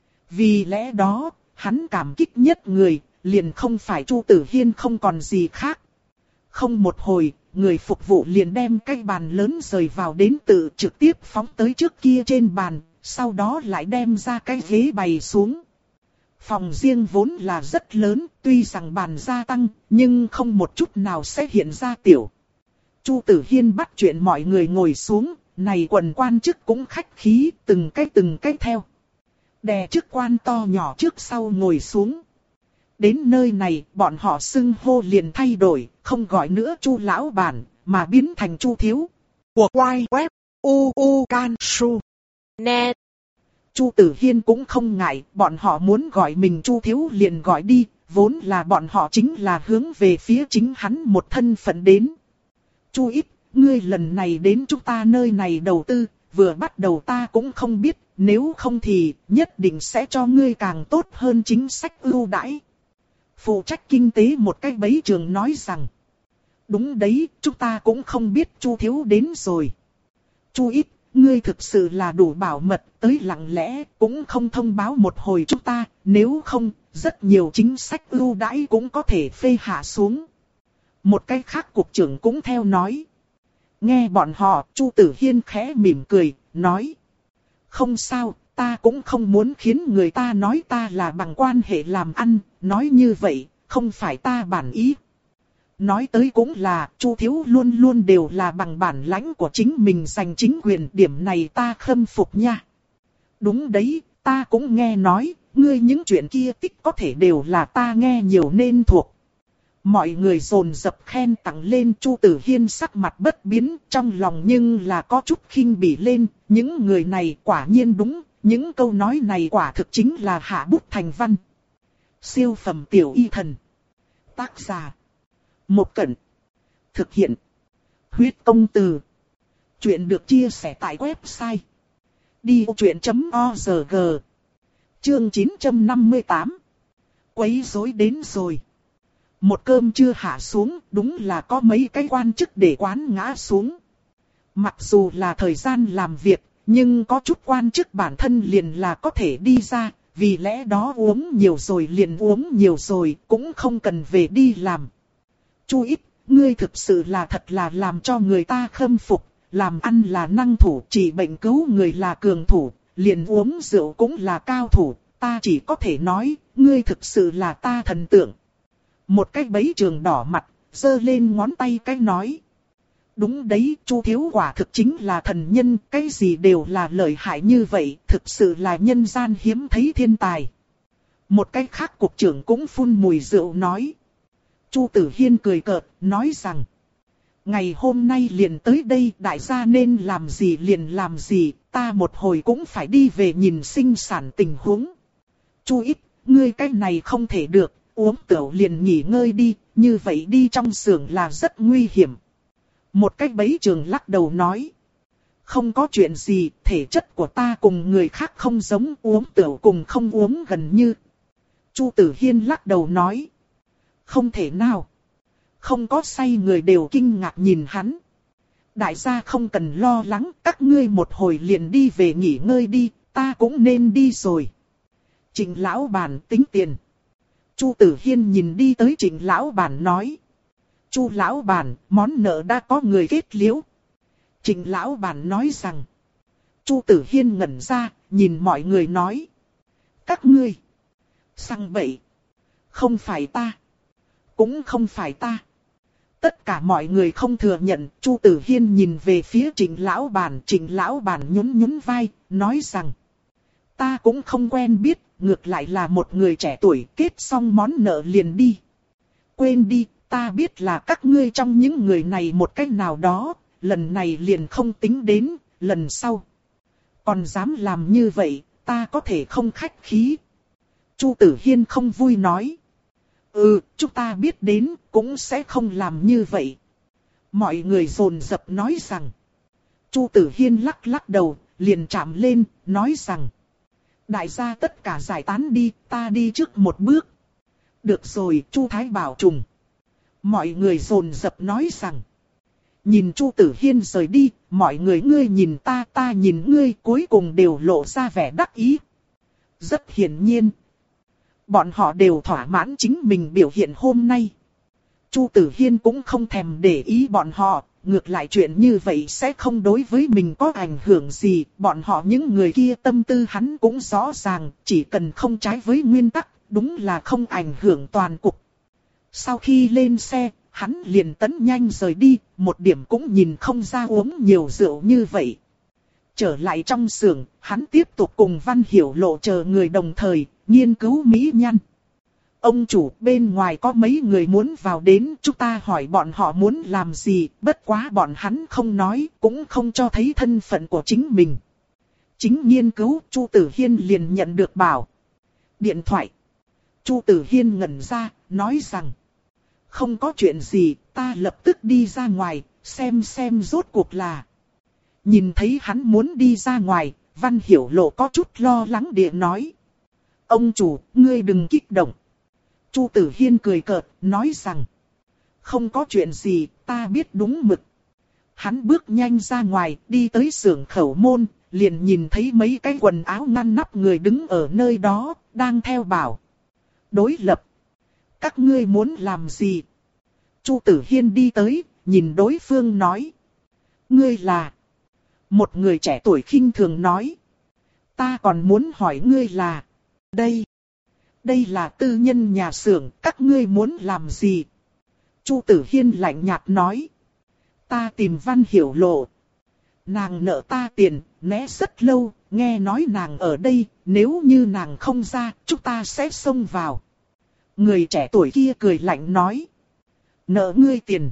Vì lẽ đó, hắn cảm kích nhất người, liền không phải Chu Tử Hiên không còn gì khác. Không một hồi, người phục vụ liền đem cái bàn lớn rời vào đến tự trực tiếp phóng tới trước kia trên bàn, sau đó lại đem ra cái ghế bày xuống. Phòng riêng vốn là rất lớn, tuy rằng bàn gia tăng, nhưng không một chút nào sẽ hiện ra tiểu. Chu Tử Hiên bắt chuyện mọi người ngồi xuống, này quần quan chức cũng khách khí, từng cái từng cái theo. Đè chức quan to nhỏ trước sau ngồi xuống. Đến nơi này, bọn họ xưng hô liền thay đổi, không gọi nữa Chu lão bản, mà biến thành Chu thiếu. Của quay web u u can su net. Chu Tử Hiên cũng không ngại, bọn họ muốn gọi mình Chu thiếu liền gọi đi, vốn là bọn họ chính là hướng về phía chính hắn một thân phận đến. Chu ít, ngươi lần này đến chúng ta nơi này đầu tư, vừa bắt đầu ta cũng không biết, nếu không thì nhất định sẽ cho ngươi càng tốt hơn chính sách ưu đãi. Phụ trách kinh tế một cái bấy trường nói rằng: Đúng đấy, chúng ta cũng không biết Chu thiếu đến rồi. Chu ít, ngươi thực sự là đủ bảo mật, tới lặng lẽ, cũng không thông báo một hồi chúng ta, nếu không, rất nhiều chính sách ưu đãi cũng có thể phê hạ xuống. Một cái khác cục trưởng cũng theo nói. Nghe bọn họ, Chu Tử Hiên khẽ mỉm cười, nói: Không sao, ta cũng không muốn khiến người ta nói ta là bằng quan hệ làm ăn, nói như vậy, không phải ta bản ý. Nói tới cũng là, Chu thiếu luôn luôn đều là bằng bản lãnh của chính mình giành chính quyền, điểm này ta khâm phục nha. Đúng đấy, ta cũng nghe nói, ngươi những chuyện kia tích có thể đều là ta nghe nhiều nên thuộc. Mọi người dồn dập khen tặng lên. Chu Tử Hiên sắc mặt bất biến, trong lòng nhưng là có chút khinh bỉ lên, những người này quả nhiên đúng, những câu nói này quả thực chính là hạ bút thành văn. Siêu phẩm tiểu y thần. Tác giả: Một Cẩn. Thực hiện: Huyết Công Từ. Chuyện được chia sẻ tại website đi ô chuyện chấm org. Chương chín trăm năm mươi tám. Quấy rối đến rồi. Một cơm chưa hạ xuống, đúng là có mấy cái quan chức để quán ngã xuống. Mặc dù là thời gian làm việc, nhưng có chút quan chức bản thân liền là có thể đi ra, vì lẽ đó uống nhiều rồi liền uống nhiều rồi, cũng không cần về đi làm. Chu ít, ngươi thực sự là thật là làm cho người ta khâm phục, làm ăn là năng thủ, trị bệnh cứu người là cường thủ, liền uống rượu cũng là cao thủ, ta chỉ có thể nói, ngươi thực sự là ta thần tượng. Một cái bấy trường đỏ mặt, giơ lên ngón tay cái nói: Đúng đấy, Chu thiếu quả thực chính là thần nhân, cái gì đều là lợi hại như vậy, thực sự là nhân gian hiếm thấy thiên tài. Một cái khác cục trưởng cũng phun mùi rượu nói. Chu Tử Hiên cười cợt, nói rằng: Ngày hôm nay liền tới đây, đại gia nên làm gì liền làm gì, ta một hồi cũng phải đi về nhìn sinh sản tình huống. Chu ít, ngươi cái này không thể được, uống tửu liền nghỉ ngơi đi, như vậy đi trong xưởng là rất nguy hiểm. Một cái bấy trường lắc đầu nói: Không có chuyện gì, thể chất của ta cùng người khác không giống, uống tửu cùng không uống gần như. Chu Tử Hiên lắc đầu nói: Không thể nào. Không có say người đều kinh ngạc nhìn hắn. Đại gia không cần lo lắng, các ngươi một hồi liền đi về nghỉ ngơi đi, ta cũng nên đi rồi. Trịnh lão bản tính tiền. Chu Tử Hiên nhìn đi tới Trịnh lão bản nói: Chu lão bản, món nợ đã có người kết liễu. Trịnh lão bản nói rằng. Chu Tử Hiên ngẩn ra, nhìn mọi người nói: Các ngươi sang bậy. Không phải ta. Cũng không phải ta. Tất cả mọi người không thừa nhận, Chu Tử Hiên nhìn về phía Trịnh lão bản, Trịnh lão bản nhún nhún vai, nói rằng: ta cũng không quen biết, ngược lại là một người trẻ tuổi, kết xong món nợ liền đi. Quên đi, ta biết là các ngươi trong những người này một cách nào đó, lần này liền không tính đến, lần sau. Còn dám làm như vậy, ta có thể không khách khí. Chu Tử Hiên không vui nói: ừ, chúng ta biết đến, cũng sẽ không làm như vậy. Mọi người dồn dập nói rằng. Chu Tử Hiên lắc lắc đầu, liền chạm lên, nói rằng: đại gia tất cả giải tán đi, ta đi trước một bước. Được rồi, Chu Thái Bảo trùng. Mọi người dồn dập nói rằng. Nhìn Chu Tử Hiên rời đi, mọi người ngươi nhìn ta, ta nhìn ngươi, cuối cùng đều lộ ra vẻ đắc ý. Rất hiển nhiên, bọn họ đều thỏa mãn chính mình biểu hiện hôm nay. Chu Tử Hiên cũng không thèm để ý bọn họ, ngược lại chuyện như vậy sẽ không đối với mình có ảnh hưởng gì. Bọn họ những người kia tâm tư hắn cũng rõ ràng, chỉ cần không trái với nguyên tắc, đúng là không ảnh hưởng toàn cục. Sau khi lên xe, hắn liền tấn nhanh rời đi, một điểm cũng nhìn không ra uống nhiều rượu như vậy. Trở lại trong xưởng, hắn tiếp tục cùng Văn Hiểu Lộ chờ người đồng thời, nghiên cứu mỹ nhân. Ông chủ, bên ngoài có mấy người muốn vào đến, chúng ta hỏi bọn họ muốn làm gì, bất quá bọn hắn không nói, cũng không cho thấy thân phận của chính mình. Chính nghiên cứu, Chu Tử Hiên liền nhận được bảo điện thoại. Chu Tử Hiên ngẩn ra, nói rằng: không có chuyện gì, ta lập tức đi ra ngoài, xem xem rốt cuộc là. Nhìn thấy hắn muốn đi ra ngoài, Văn Hiểu Lộ có chút lo lắng địa nói: ông chủ, ngươi đừng kích động. Chu Tử Hiên cười cợt, nói rằng: không có chuyện gì, ta biết đúng mực. Hắn bước nhanh ra ngoài, đi tới xưởng khẩu môn, liền nhìn thấy mấy cái quần áo ngăn nắp người đứng ở nơi đó, đang theo bảo đối lập. Các ngươi muốn làm gì? Chu Tử Hiên đi tới, nhìn đối phương nói: ngươi là... Một người trẻ tuổi khinh thường nói: ta còn muốn hỏi ngươi là... Đây... Đây là tư nhân nhà xưởng, các ngươi muốn làm gì? Chu Tử Hiên lạnh nhạt nói: ta tìm Văn Hiểu Lộ. Nàng nợ ta tiền, né rất lâu, nghe nói nàng ở đây, nếu như nàng không ra, chúng ta sẽ xông vào. Người trẻ tuổi kia cười lạnh nói: nợ ngươi tiền?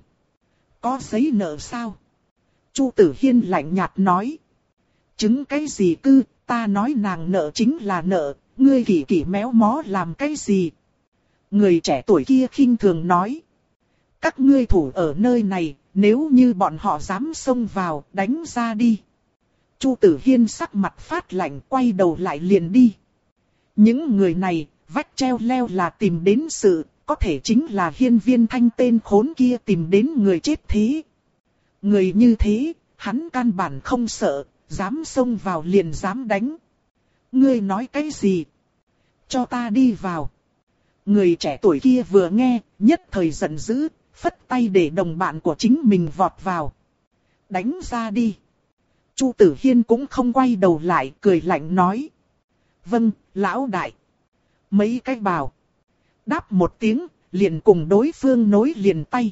Có giấy nợ sao? Chu Tử Hiên lạnh nhạt nói: chứng cái gì cư, ta nói nàng nợ chính là nợ, ngươi kỳ kỳ méo mó làm cái gì? Người trẻ tuổi kia khinh thường nói: các ngươi thủ ở nơi này, nếu như bọn họ dám xông vào, đánh ra đi. Chu Tử Hiên sắc mặt phát lạnh, quay đầu lại liền đi. Những người này, vách treo leo là tìm đến sự, có thể chính là Hiên Viên Thanh tên khốn kia tìm đến người chết thế. Người như thế, hắn căn bản không sợ, dám xông vào liền dám đánh. Ngươi nói cái gì? Cho ta đi vào. Người trẻ tuổi kia vừa nghe, nhất thời giận dữ, phất tay để đồng bạn của chính mình vọt vào. Đánh ra đi. Chu Tử Hiên cũng không quay đầu lại, cười lạnh nói: vâng, lão đại. Mấy cái bảo đáp một tiếng, liền cùng đối phương nối liền tay.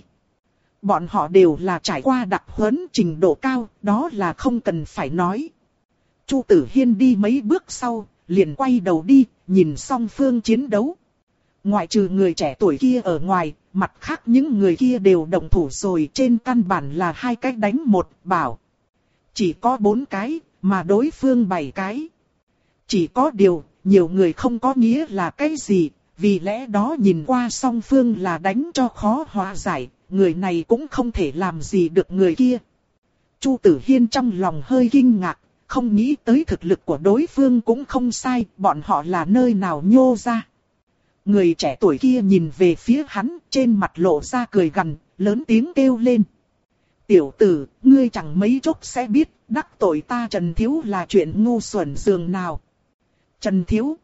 Bọn họ đều là trải qua đặc huấn trình độ cao, đó là không cần phải nói. Chu Tử Hiên đi mấy bước sau, liền quay đầu đi, nhìn song phương chiến đấu. Ngoại trừ người trẻ tuổi kia ở ngoài, mặt khác những người kia đều động thủ rồi, trên căn bản là hai cách đánh một bảo. Chỉ có bốn cái, mà đối phương bảy cái. Chỉ có điều, nhiều người không có nghĩa là cái gì, vì lẽ đó nhìn qua song phương là đánh cho khó hóa giải, người này cũng không thể làm gì được người kia. Chu Tử Hiên trong lòng hơi kinh ngạc, không nghĩ tới thực lực của đối phương cũng không sai, bọn họ là nơi nào nhô ra. Người trẻ tuổi kia nhìn về phía hắn, trên mặt lộ ra cười gằn, lớn tiếng kêu lên: tiểu tử, ngươi chẳng mấy chốc sẽ biết, đắc tội ta Trần Thiếu là chuyện ngu xuẩn dường nào. Trần Thiếu?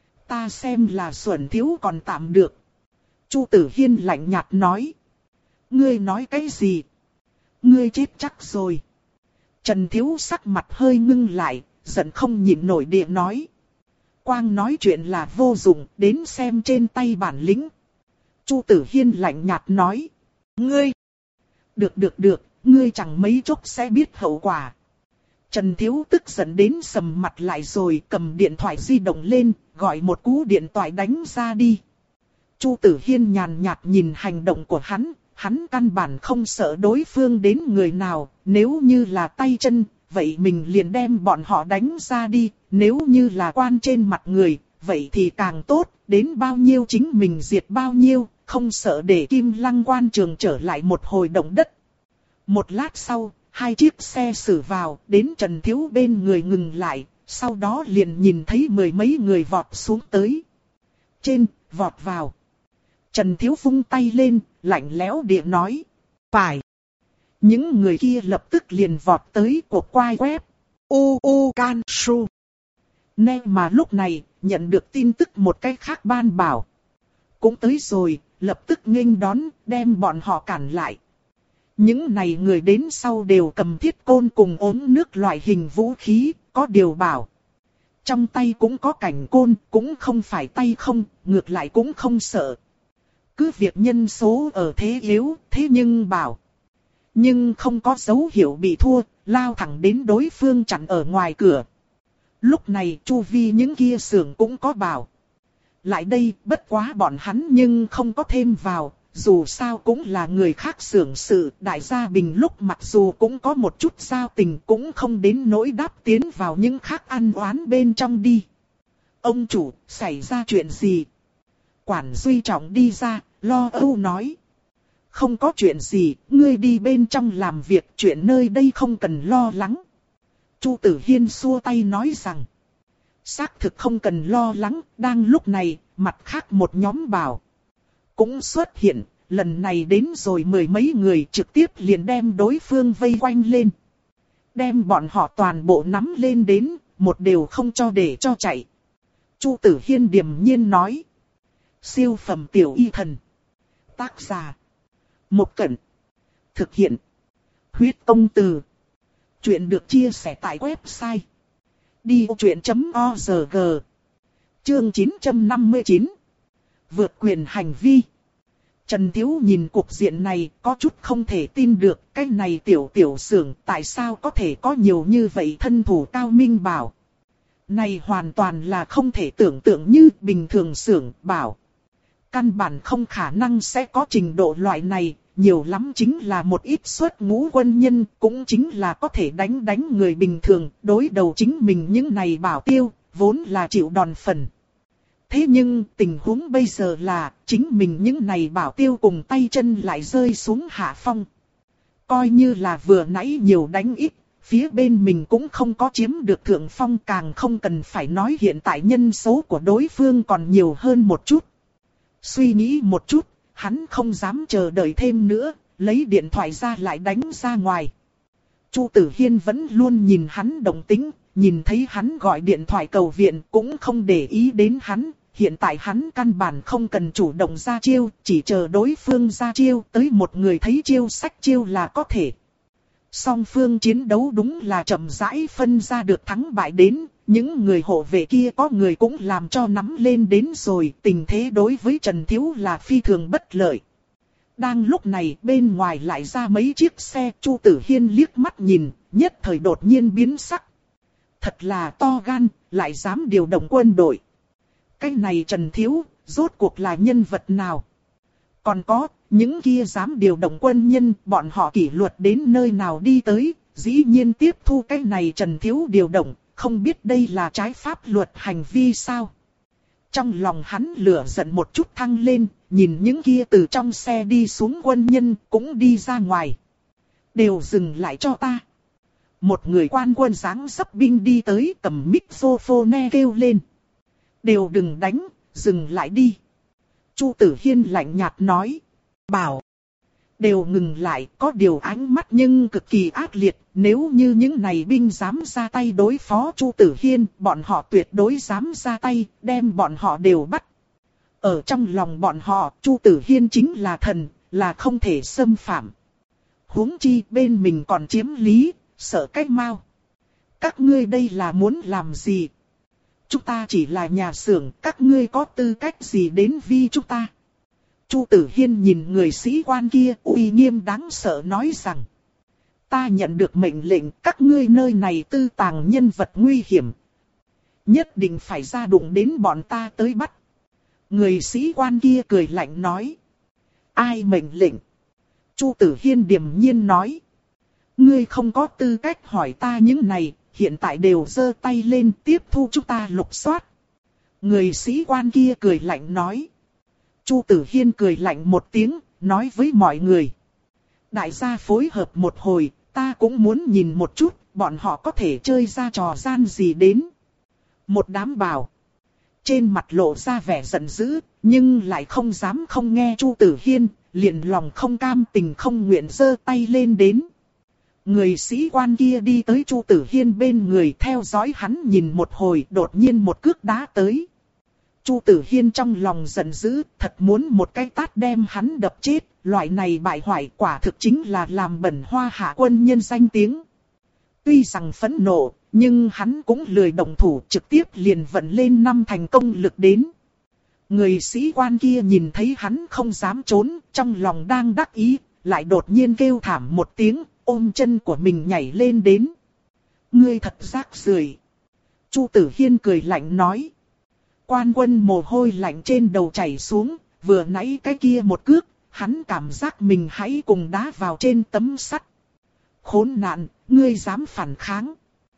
Ta xem là xuẩn thiếu còn tạm được. Chu Tử Hiên lạnh nhạt nói: ngươi nói cái gì? Ngươi chết chắc rồi. Trần Thiếu sắc mặt hơi ngưng lại, giận không nhịn nổi địa nói: quang nói chuyện là vô dụng, đến xem trên tay bản lĩnh. Chu Tử Hiên lạnh nhạt nói: ngươi, Được được được, ngươi chẳng mấy chốc sẽ biết hậu quả. Trần Thiếu tức giận đến sầm mặt lại rồi cầm điện thoại di động lên, gọi một cú điện thoại đánh ra đi. Chu Tử Hiên nhàn nhạt nhìn hành động của hắn, hắn căn bản không sợ đối phương đến người nào, nếu như là tay chân, vậy mình liền đem bọn họ đánh ra đi, nếu như là quan trên mặt người, vậy thì càng tốt, đến bao nhiêu chính mình diệt bao nhiêu, không sợ để Kim Lăng quan trường trở lại một hồi động đất. Một lát sau, hai chiếc xe xử vào, đến Trần Thiếu bên người ngừng lại, sau đó liền nhìn thấy mười mấy người vọt xuống tới. Trên, vọt vào. Trần Thiếu vung tay lên, lạnh lẽo địa nói. Phải. Những người kia lập tức liền vọt tới cuộc quay web. U U Can Su. Nè mà lúc này, nhận được tin tức một cách khác ban bảo. Cũng tới rồi, lập tức nghênh đón, đem bọn họ cản lại. Những này người đến sau đều cầm thiết côn cùng ống nước loại hình vũ khí, có điều bảo. Trong tay cũng có cảnh côn, cũng không phải tay không, ngược lại cũng không sợ. Cứ việc nhân số ở thế yếu, thế nhưng bảo. Nhưng không có dấu hiệu bị thua, lao thẳng đến đối phương chặn ở ngoài cửa. Lúc này chu vi những kia xưởng cũng có bảo. Lại đây, bất quá bọn hắn nhưng không có thêm vào. Dù sao cũng là người khác xưởng sự, đại gia Bình lúc mặc dù cũng có một chút giao tình cũng không đến nỗi đáp tiến vào những khác ăn oán bên trong đi. Ông chủ, xảy ra chuyện gì? Quản Duy Trọng đi ra, lo âu nói. Không có chuyện gì, ngươi đi bên trong làm việc, chuyện nơi đây không cần lo lắng. Chu Tử Hiên xua tay nói rằng. Xác thực không cần lo lắng, đang lúc này, mặt khác một nhóm bảo. Cũng xuất hiện, lần này đến rồi mười mấy người trực tiếp liền đem đối phương vây quanh lên. Đem bọn họ toàn bộ nắm lên đến, một đều không cho để cho chạy. Chu Tử Hiên điềm nhiên nói. Siêu phẩm tiểu y thần. Tác giả. Một Cẩn. Thực hiện. Huyết Công Từ. Chuyện được chia sẻ tại website. đi vô chuyện chấm org. Chương chín trăm năm mươi chín. Vượt quyền hành vi. Trần Thiếu nhìn cuộc diện này có chút không thể tin được, cái này tiểu tiểu xưởng tại sao có thể có nhiều như vậy thân thủ cao minh bảo. Này hoàn toàn là không thể tưởng tượng như bình thường xưởng bảo. Căn bản không khả năng sẽ có trình độ loại này, nhiều lắm chính là một ít xuất ngũ quân nhân, cũng chính là có thể đánh đánh người bình thường, đối đầu chính mình những này bảo tiêu, vốn là chịu đòn phần. Thế nhưng tình huống bây giờ là chính mình những này bảo tiêu cùng tay chân lại rơi xuống hạ phong. Coi như là vừa nãy nhiều đánh ít, phía bên mình cũng không có chiếm được thượng phong, càng không cần phải nói hiện tại nhân số của đối phương còn nhiều hơn một chút. Suy nghĩ một chút, hắn không dám chờ đợi thêm nữa, lấy điện thoại ra lại đánh ra ngoài. Chu Tử Hiên vẫn luôn nhìn hắn động tĩnh, nhìn thấy hắn gọi điện thoại cầu viện cũng không để ý đến hắn. Hiện tại hắn căn bản không cần chủ động ra chiêu, chỉ chờ đối phương ra chiêu, tới một người thấy chiêu sách chiêu là có thể. Song phương chiến đấu đúng là chậm rãi phân ra được thắng bại đến, những người hộ vệ kia có người cũng làm cho nắm lên đến rồi, tình thế đối với Trần Thiếu là phi thường bất lợi. Đang lúc này bên ngoài lại ra mấy chiếc xe, Chu Tử Hiên liếc mắt nhìn, nhất thời đột nhiên biến sắc. Thật là to gan, lại dám điều động quân đội. Cái này Trần Thiếu, rốt cuộc là nhân vật nào? Còn có, những kia dám điều động quân nhân, bọn họ kỷ luật đến nơi nào đi tới, dĩ nhiên tiếp thu cái này Trần Thiếu điều động, không biết đây là trái pháp luật hành vi sao? Trong lòng hắn lửa giận một chút thăng lên, nhìn những kia từ trong xe đi xuống quân nhân cũng đi ra ngoài. Đều dừng lại cho ta. Một người quan quân dáng dấp binh đi tới cầm microphone kêu lên. Đều đừng đánh, dừng lại đi. Chu Tử Hiên lạnh nhạt nói. Bảo. Đều ngừng lại, có điều ánh mắt nhưng cực kỳ ác liệt. Nếu như những này binh dám ra tay đối phó Chu Tử Hiên, bọn họ tuyệt đối dám ra tay, đem bọn họ đều bắt. Ở trong lòng bọn họ, Chu Tử Hiên chính là thần, là không thể xâm phạm. Huống chi bên mình còn chiếm lý, sợ cách mau. Các ngươi đây là muốn làm gì? Chúng ta chỉ là nhà xưởng, các ngươi có tư cách gì đến vi chúng ta? Chu Tử Hiên nhìn người sĩ quan kia uy nghiêm đáng sợ nói rằng. Ta nhận được mệnh lệnh các ngươi nơi này tư tàng nhân vật nguy hiểm. Nhất định phải ra đụng đến bọn ta tới bắt. Người sĩ quan kia cười lạnh nói. Ai mệnh lệnh? Chu Tử Hiên điềm nhiên nói. Ngươi không có tư cách hỏi ta những này, hiện tại đều giơ tay lên tiếp thu chúng ta lục soát. Người sĩ quan kia cười lạnh nói. Chu Tử Hiên cười lạnh một tiếng, nói với mọi người. Đại gia phối hợp một hồi, ta cũng muốn nhìn một chút, bọn họ có thể chơi ra trò gian gì đến. Một đám bảo. Trên mặt lộ ra vẻ giận dữ, nhưng lại không dám không nghe Chu Tử Hiên, liền lòng không cam tình không nguyện giơ tay lên đến. Người sĩ quan kia đi tới Chu Tử Hiên bên người theo dõi hắn nhìn một hồi, đột nhiên một cước đá tới. Chu Tử Hiên trong lòng giận dữ, thật muốn một cái tát đem hắn đập chết, loại này bại hoại quả thực chính là làm bẩn Hoa Hạ quân nhân danh tiếng. Tuy rằng phẫn nộ, nhưng hắn cũng lười động thủ, trực tiếp liền vận lên năm thành công lực đến. Người sĩ quan kia nhìn thấy hắn không dám trốn, trong lòng đang đắc ý, lại đột nhiên kêu thảm một tiếng, ôm chân của mình nhảy lên đến. Ngươi thật rác rưởi. Chu Tử Hiên cười lạnh nói. Quan Quân mồ hôi lạnh trên đầu chảy xuống, vừa nãy cái kia một cước, hắn cảm giác mình hãy cùng đá vào trên tấm sắt. Khốn nạn, ngươi dám phản kháng.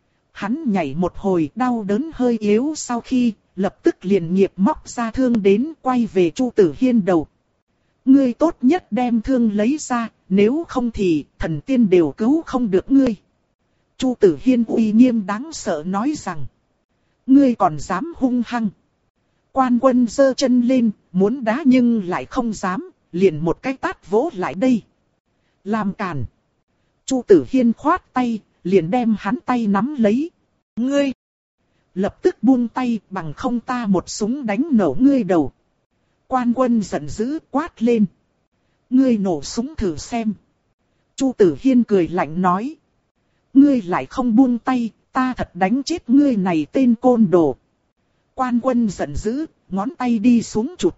Hắn nhảy một hồi đau đớn hơi yếu sau khi, lập tức liền nghiệp móc ra thương đến quay về Chu Tử Hiên đầu. Ngươi tốt nhất đem thương lấy ra, nếu không thì thần tiên đều cứu không được ngươi. Chu Tử Hiên uy nghiêm đáng sợ nói rằng. Ngươi còn dám hung hăng. Quan Quân giơ chân lên, muốn đá nhưng lại không dám, liền một cái tát vỗ lại đây. Làm cản. Chu Tử Hiên khoát tay, liền đem hắn tay nắm lấy. Ngươi! Lập tức buông tay bằng không ta một súng đánh nổ ngươi đầu. Quan Quân giận dữ quát lên. Ngươi nổ súng thử xem. Chu Tử Hiên cười lạnh nói. Ngươi lại không buông tay, ta thật đánh chết ngươi này tên côn đồ. Quan Quân giận dữ, ngón tay đi xuống chụp.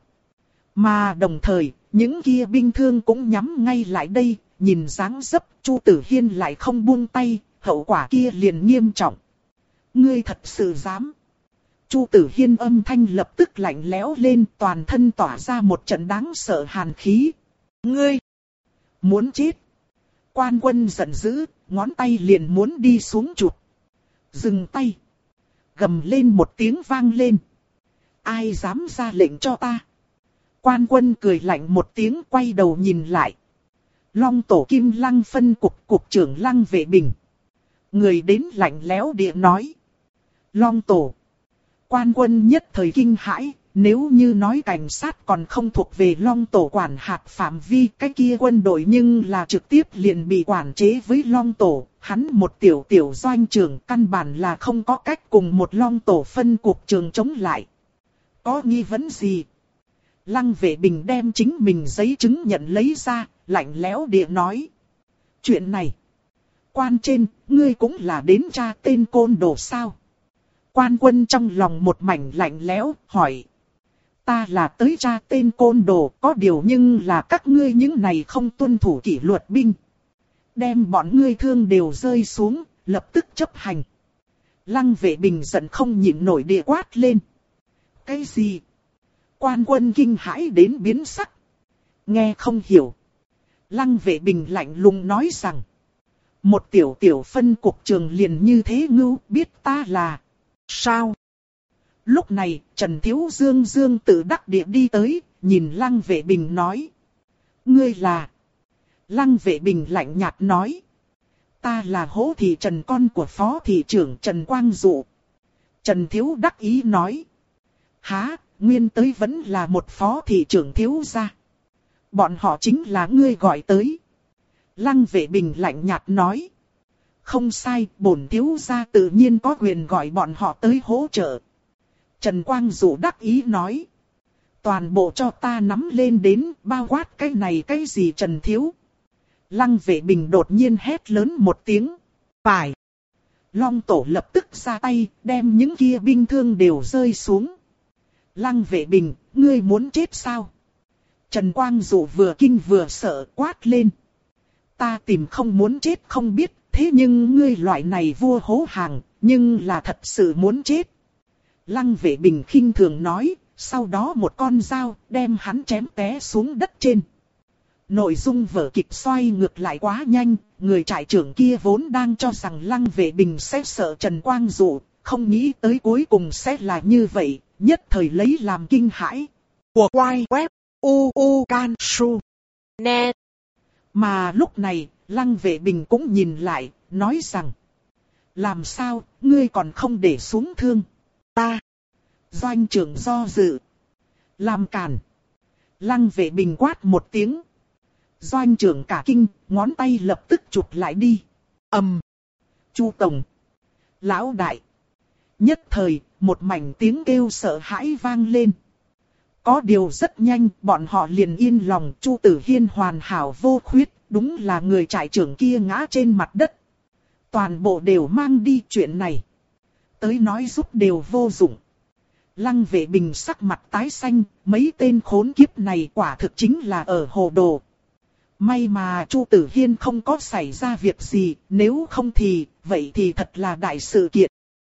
Mà đồng thời, những kia binh thương cũng nhắm ngay lại đây, nhìn dáng dấp, Chu Tử Hiên lại không buông tay, hậu quả kia liền nghiêm trọng. Ngươi thật sự dám. Chu Tử Hiên âm thanh lập tức lạnh lẽo lên, toàn thân tỏa ra một trận đáng sợ hàn khí. Ngươi muốn chết. Quan Quân giận dữ, ngón tay liền muốn đi xuống chụp. Dừng tay. Gầm lên một tiếng vang lên. Ai dám ra lệnh cho ta? Quan Quân cười lạnh một tiếng quay đầu nhìn lại. Long tổ Kim Lăng phân cục cục trưởng Lăng Vệ Bình. Người đến lạnh lẽo địa nói. Long tổ. Quan Quân nhất thời kinh hãi, nếu như nói cảnh sát còn không thuộc về Long tổ quản hạt phạm vi, cái kia quân đội nhưng là trực tiếp liền bị quản chế với Long tổ, hắn một tiểu tiểu doanh trưởng căn bản là không có cách cùng một Long tổ phân cục trưởng chống lại. Có nghi vấn gì? Lăng Vệ Bình đem chính mình giấy chứng nhận lấy ra, lạnh lẽo địa nói. Chuyện này, quan trên, ngươi cũng là đến tra tên côn đồ sao? Quan Quân trong lòng một mảnh lạnh lẽo, hỏi. Ta là tới tra tên côn đồ, có điều nhưng là các ngươi những này không tuân thủ kỷ luật binh. Đem bọn ngươi thương đều rơi xuống, lập tức chấp hành. Lăng Vệ Bình giận không nhịn nổi địa quát lên. Cái gì? Quan Quân kinh hãi đến biến sắc. Nghe không hiểu. Lăng Vệ Bình lạnh lùng nói rằng. Một tiểu tiểu phân cục trường liền như thế ngưu biết ta là. Sao? Lúc này Trần Thiếu Dương Dương tự đắc địa đi tới, nhìn Lăng Vệ Bình nói. Ngươi là? Lăng Vệ Bình lạnh nhạt nói. Ta là Hỗ thị Trần con của Phó thị trưởng Trần Quang Dụ. Trần Thiếu đắc ý nói. Há, nguyên tới vẫn là một Phó thị trưởng thiếu gia. Bọn họ chính là ngươi gọi tới. Lăng Vệ Bình lạnh nhạt nói. Không sai, bổn thiếu gia tự nhiên có quyền gọi bọn họ tới hỗ trợ. Trần Quang Dụ đắc ý nói. Toàn bộ cho ta nắm lên đến, bao quát cái này cái gì Trần Thiếu. Lăng Vệ Bình đột nhiên hét lớn một tiếng. Phải. Long tổ lập tức ra tay, đem những kia binh thương đều rơi xuống. Lăng Vệ Bình, ngươi muốn chết sao? Trần Quang Dụ vừa kinh vừa sợ quát lên. Ta tìm không muốn chết không biết, thế nhưng ngươi loại này vua hố hàng, nhưng là thật sự muốn chết. Lăng Vệ Bình khinh thường nói, sau đó một con dao đem hắn chém té xuống đất trên. Nội dung vở kịch xoay ngược lại quá nhanh, người trại trưởng kia vốn đang cho rằng Lăng Vệ Bình sẽ sợ Trần Quang Dụ, không nghĩ tới cuối cùng sẽ là như vậy, nhất thời lấy làm kinh hãi. Của quay web u u can su net. Mà lúc này, Lăng Vệ Bình cũng nhìn lại, nói rằng. Làm sao, ngươi còn không để xuống thương? Ta. Doanh trưởng do dự. Làm cản. Lăng Vệ Bình quát một tiếng. Doanh trưởng cả kinh, ngón tay lập tức chụp lại đi. Ầm. Chu Tổng. Lão đại. Nhất thời, một mảnh tiếng kêu sợ hãi vang lên. Có điều rất nhanh, bọn họ liền yên lòng. Chu Tử Hiên hoàn hảo vô khuyết, đúng là người trại trưởng kia ngã trên mặt đất. Toàn bộ đều mang đi chuyện này. Tới nói giúp đều vô dụng. Lăng Vệ Bình sắc mặt tái xanh, mấy tên khốn kiếp này quả thực chính là ở hồ đồ. May mà Chu Tử Hiên không có xảy ra việc gì, nếu không thì, vậy thì thật là đại sự kiện.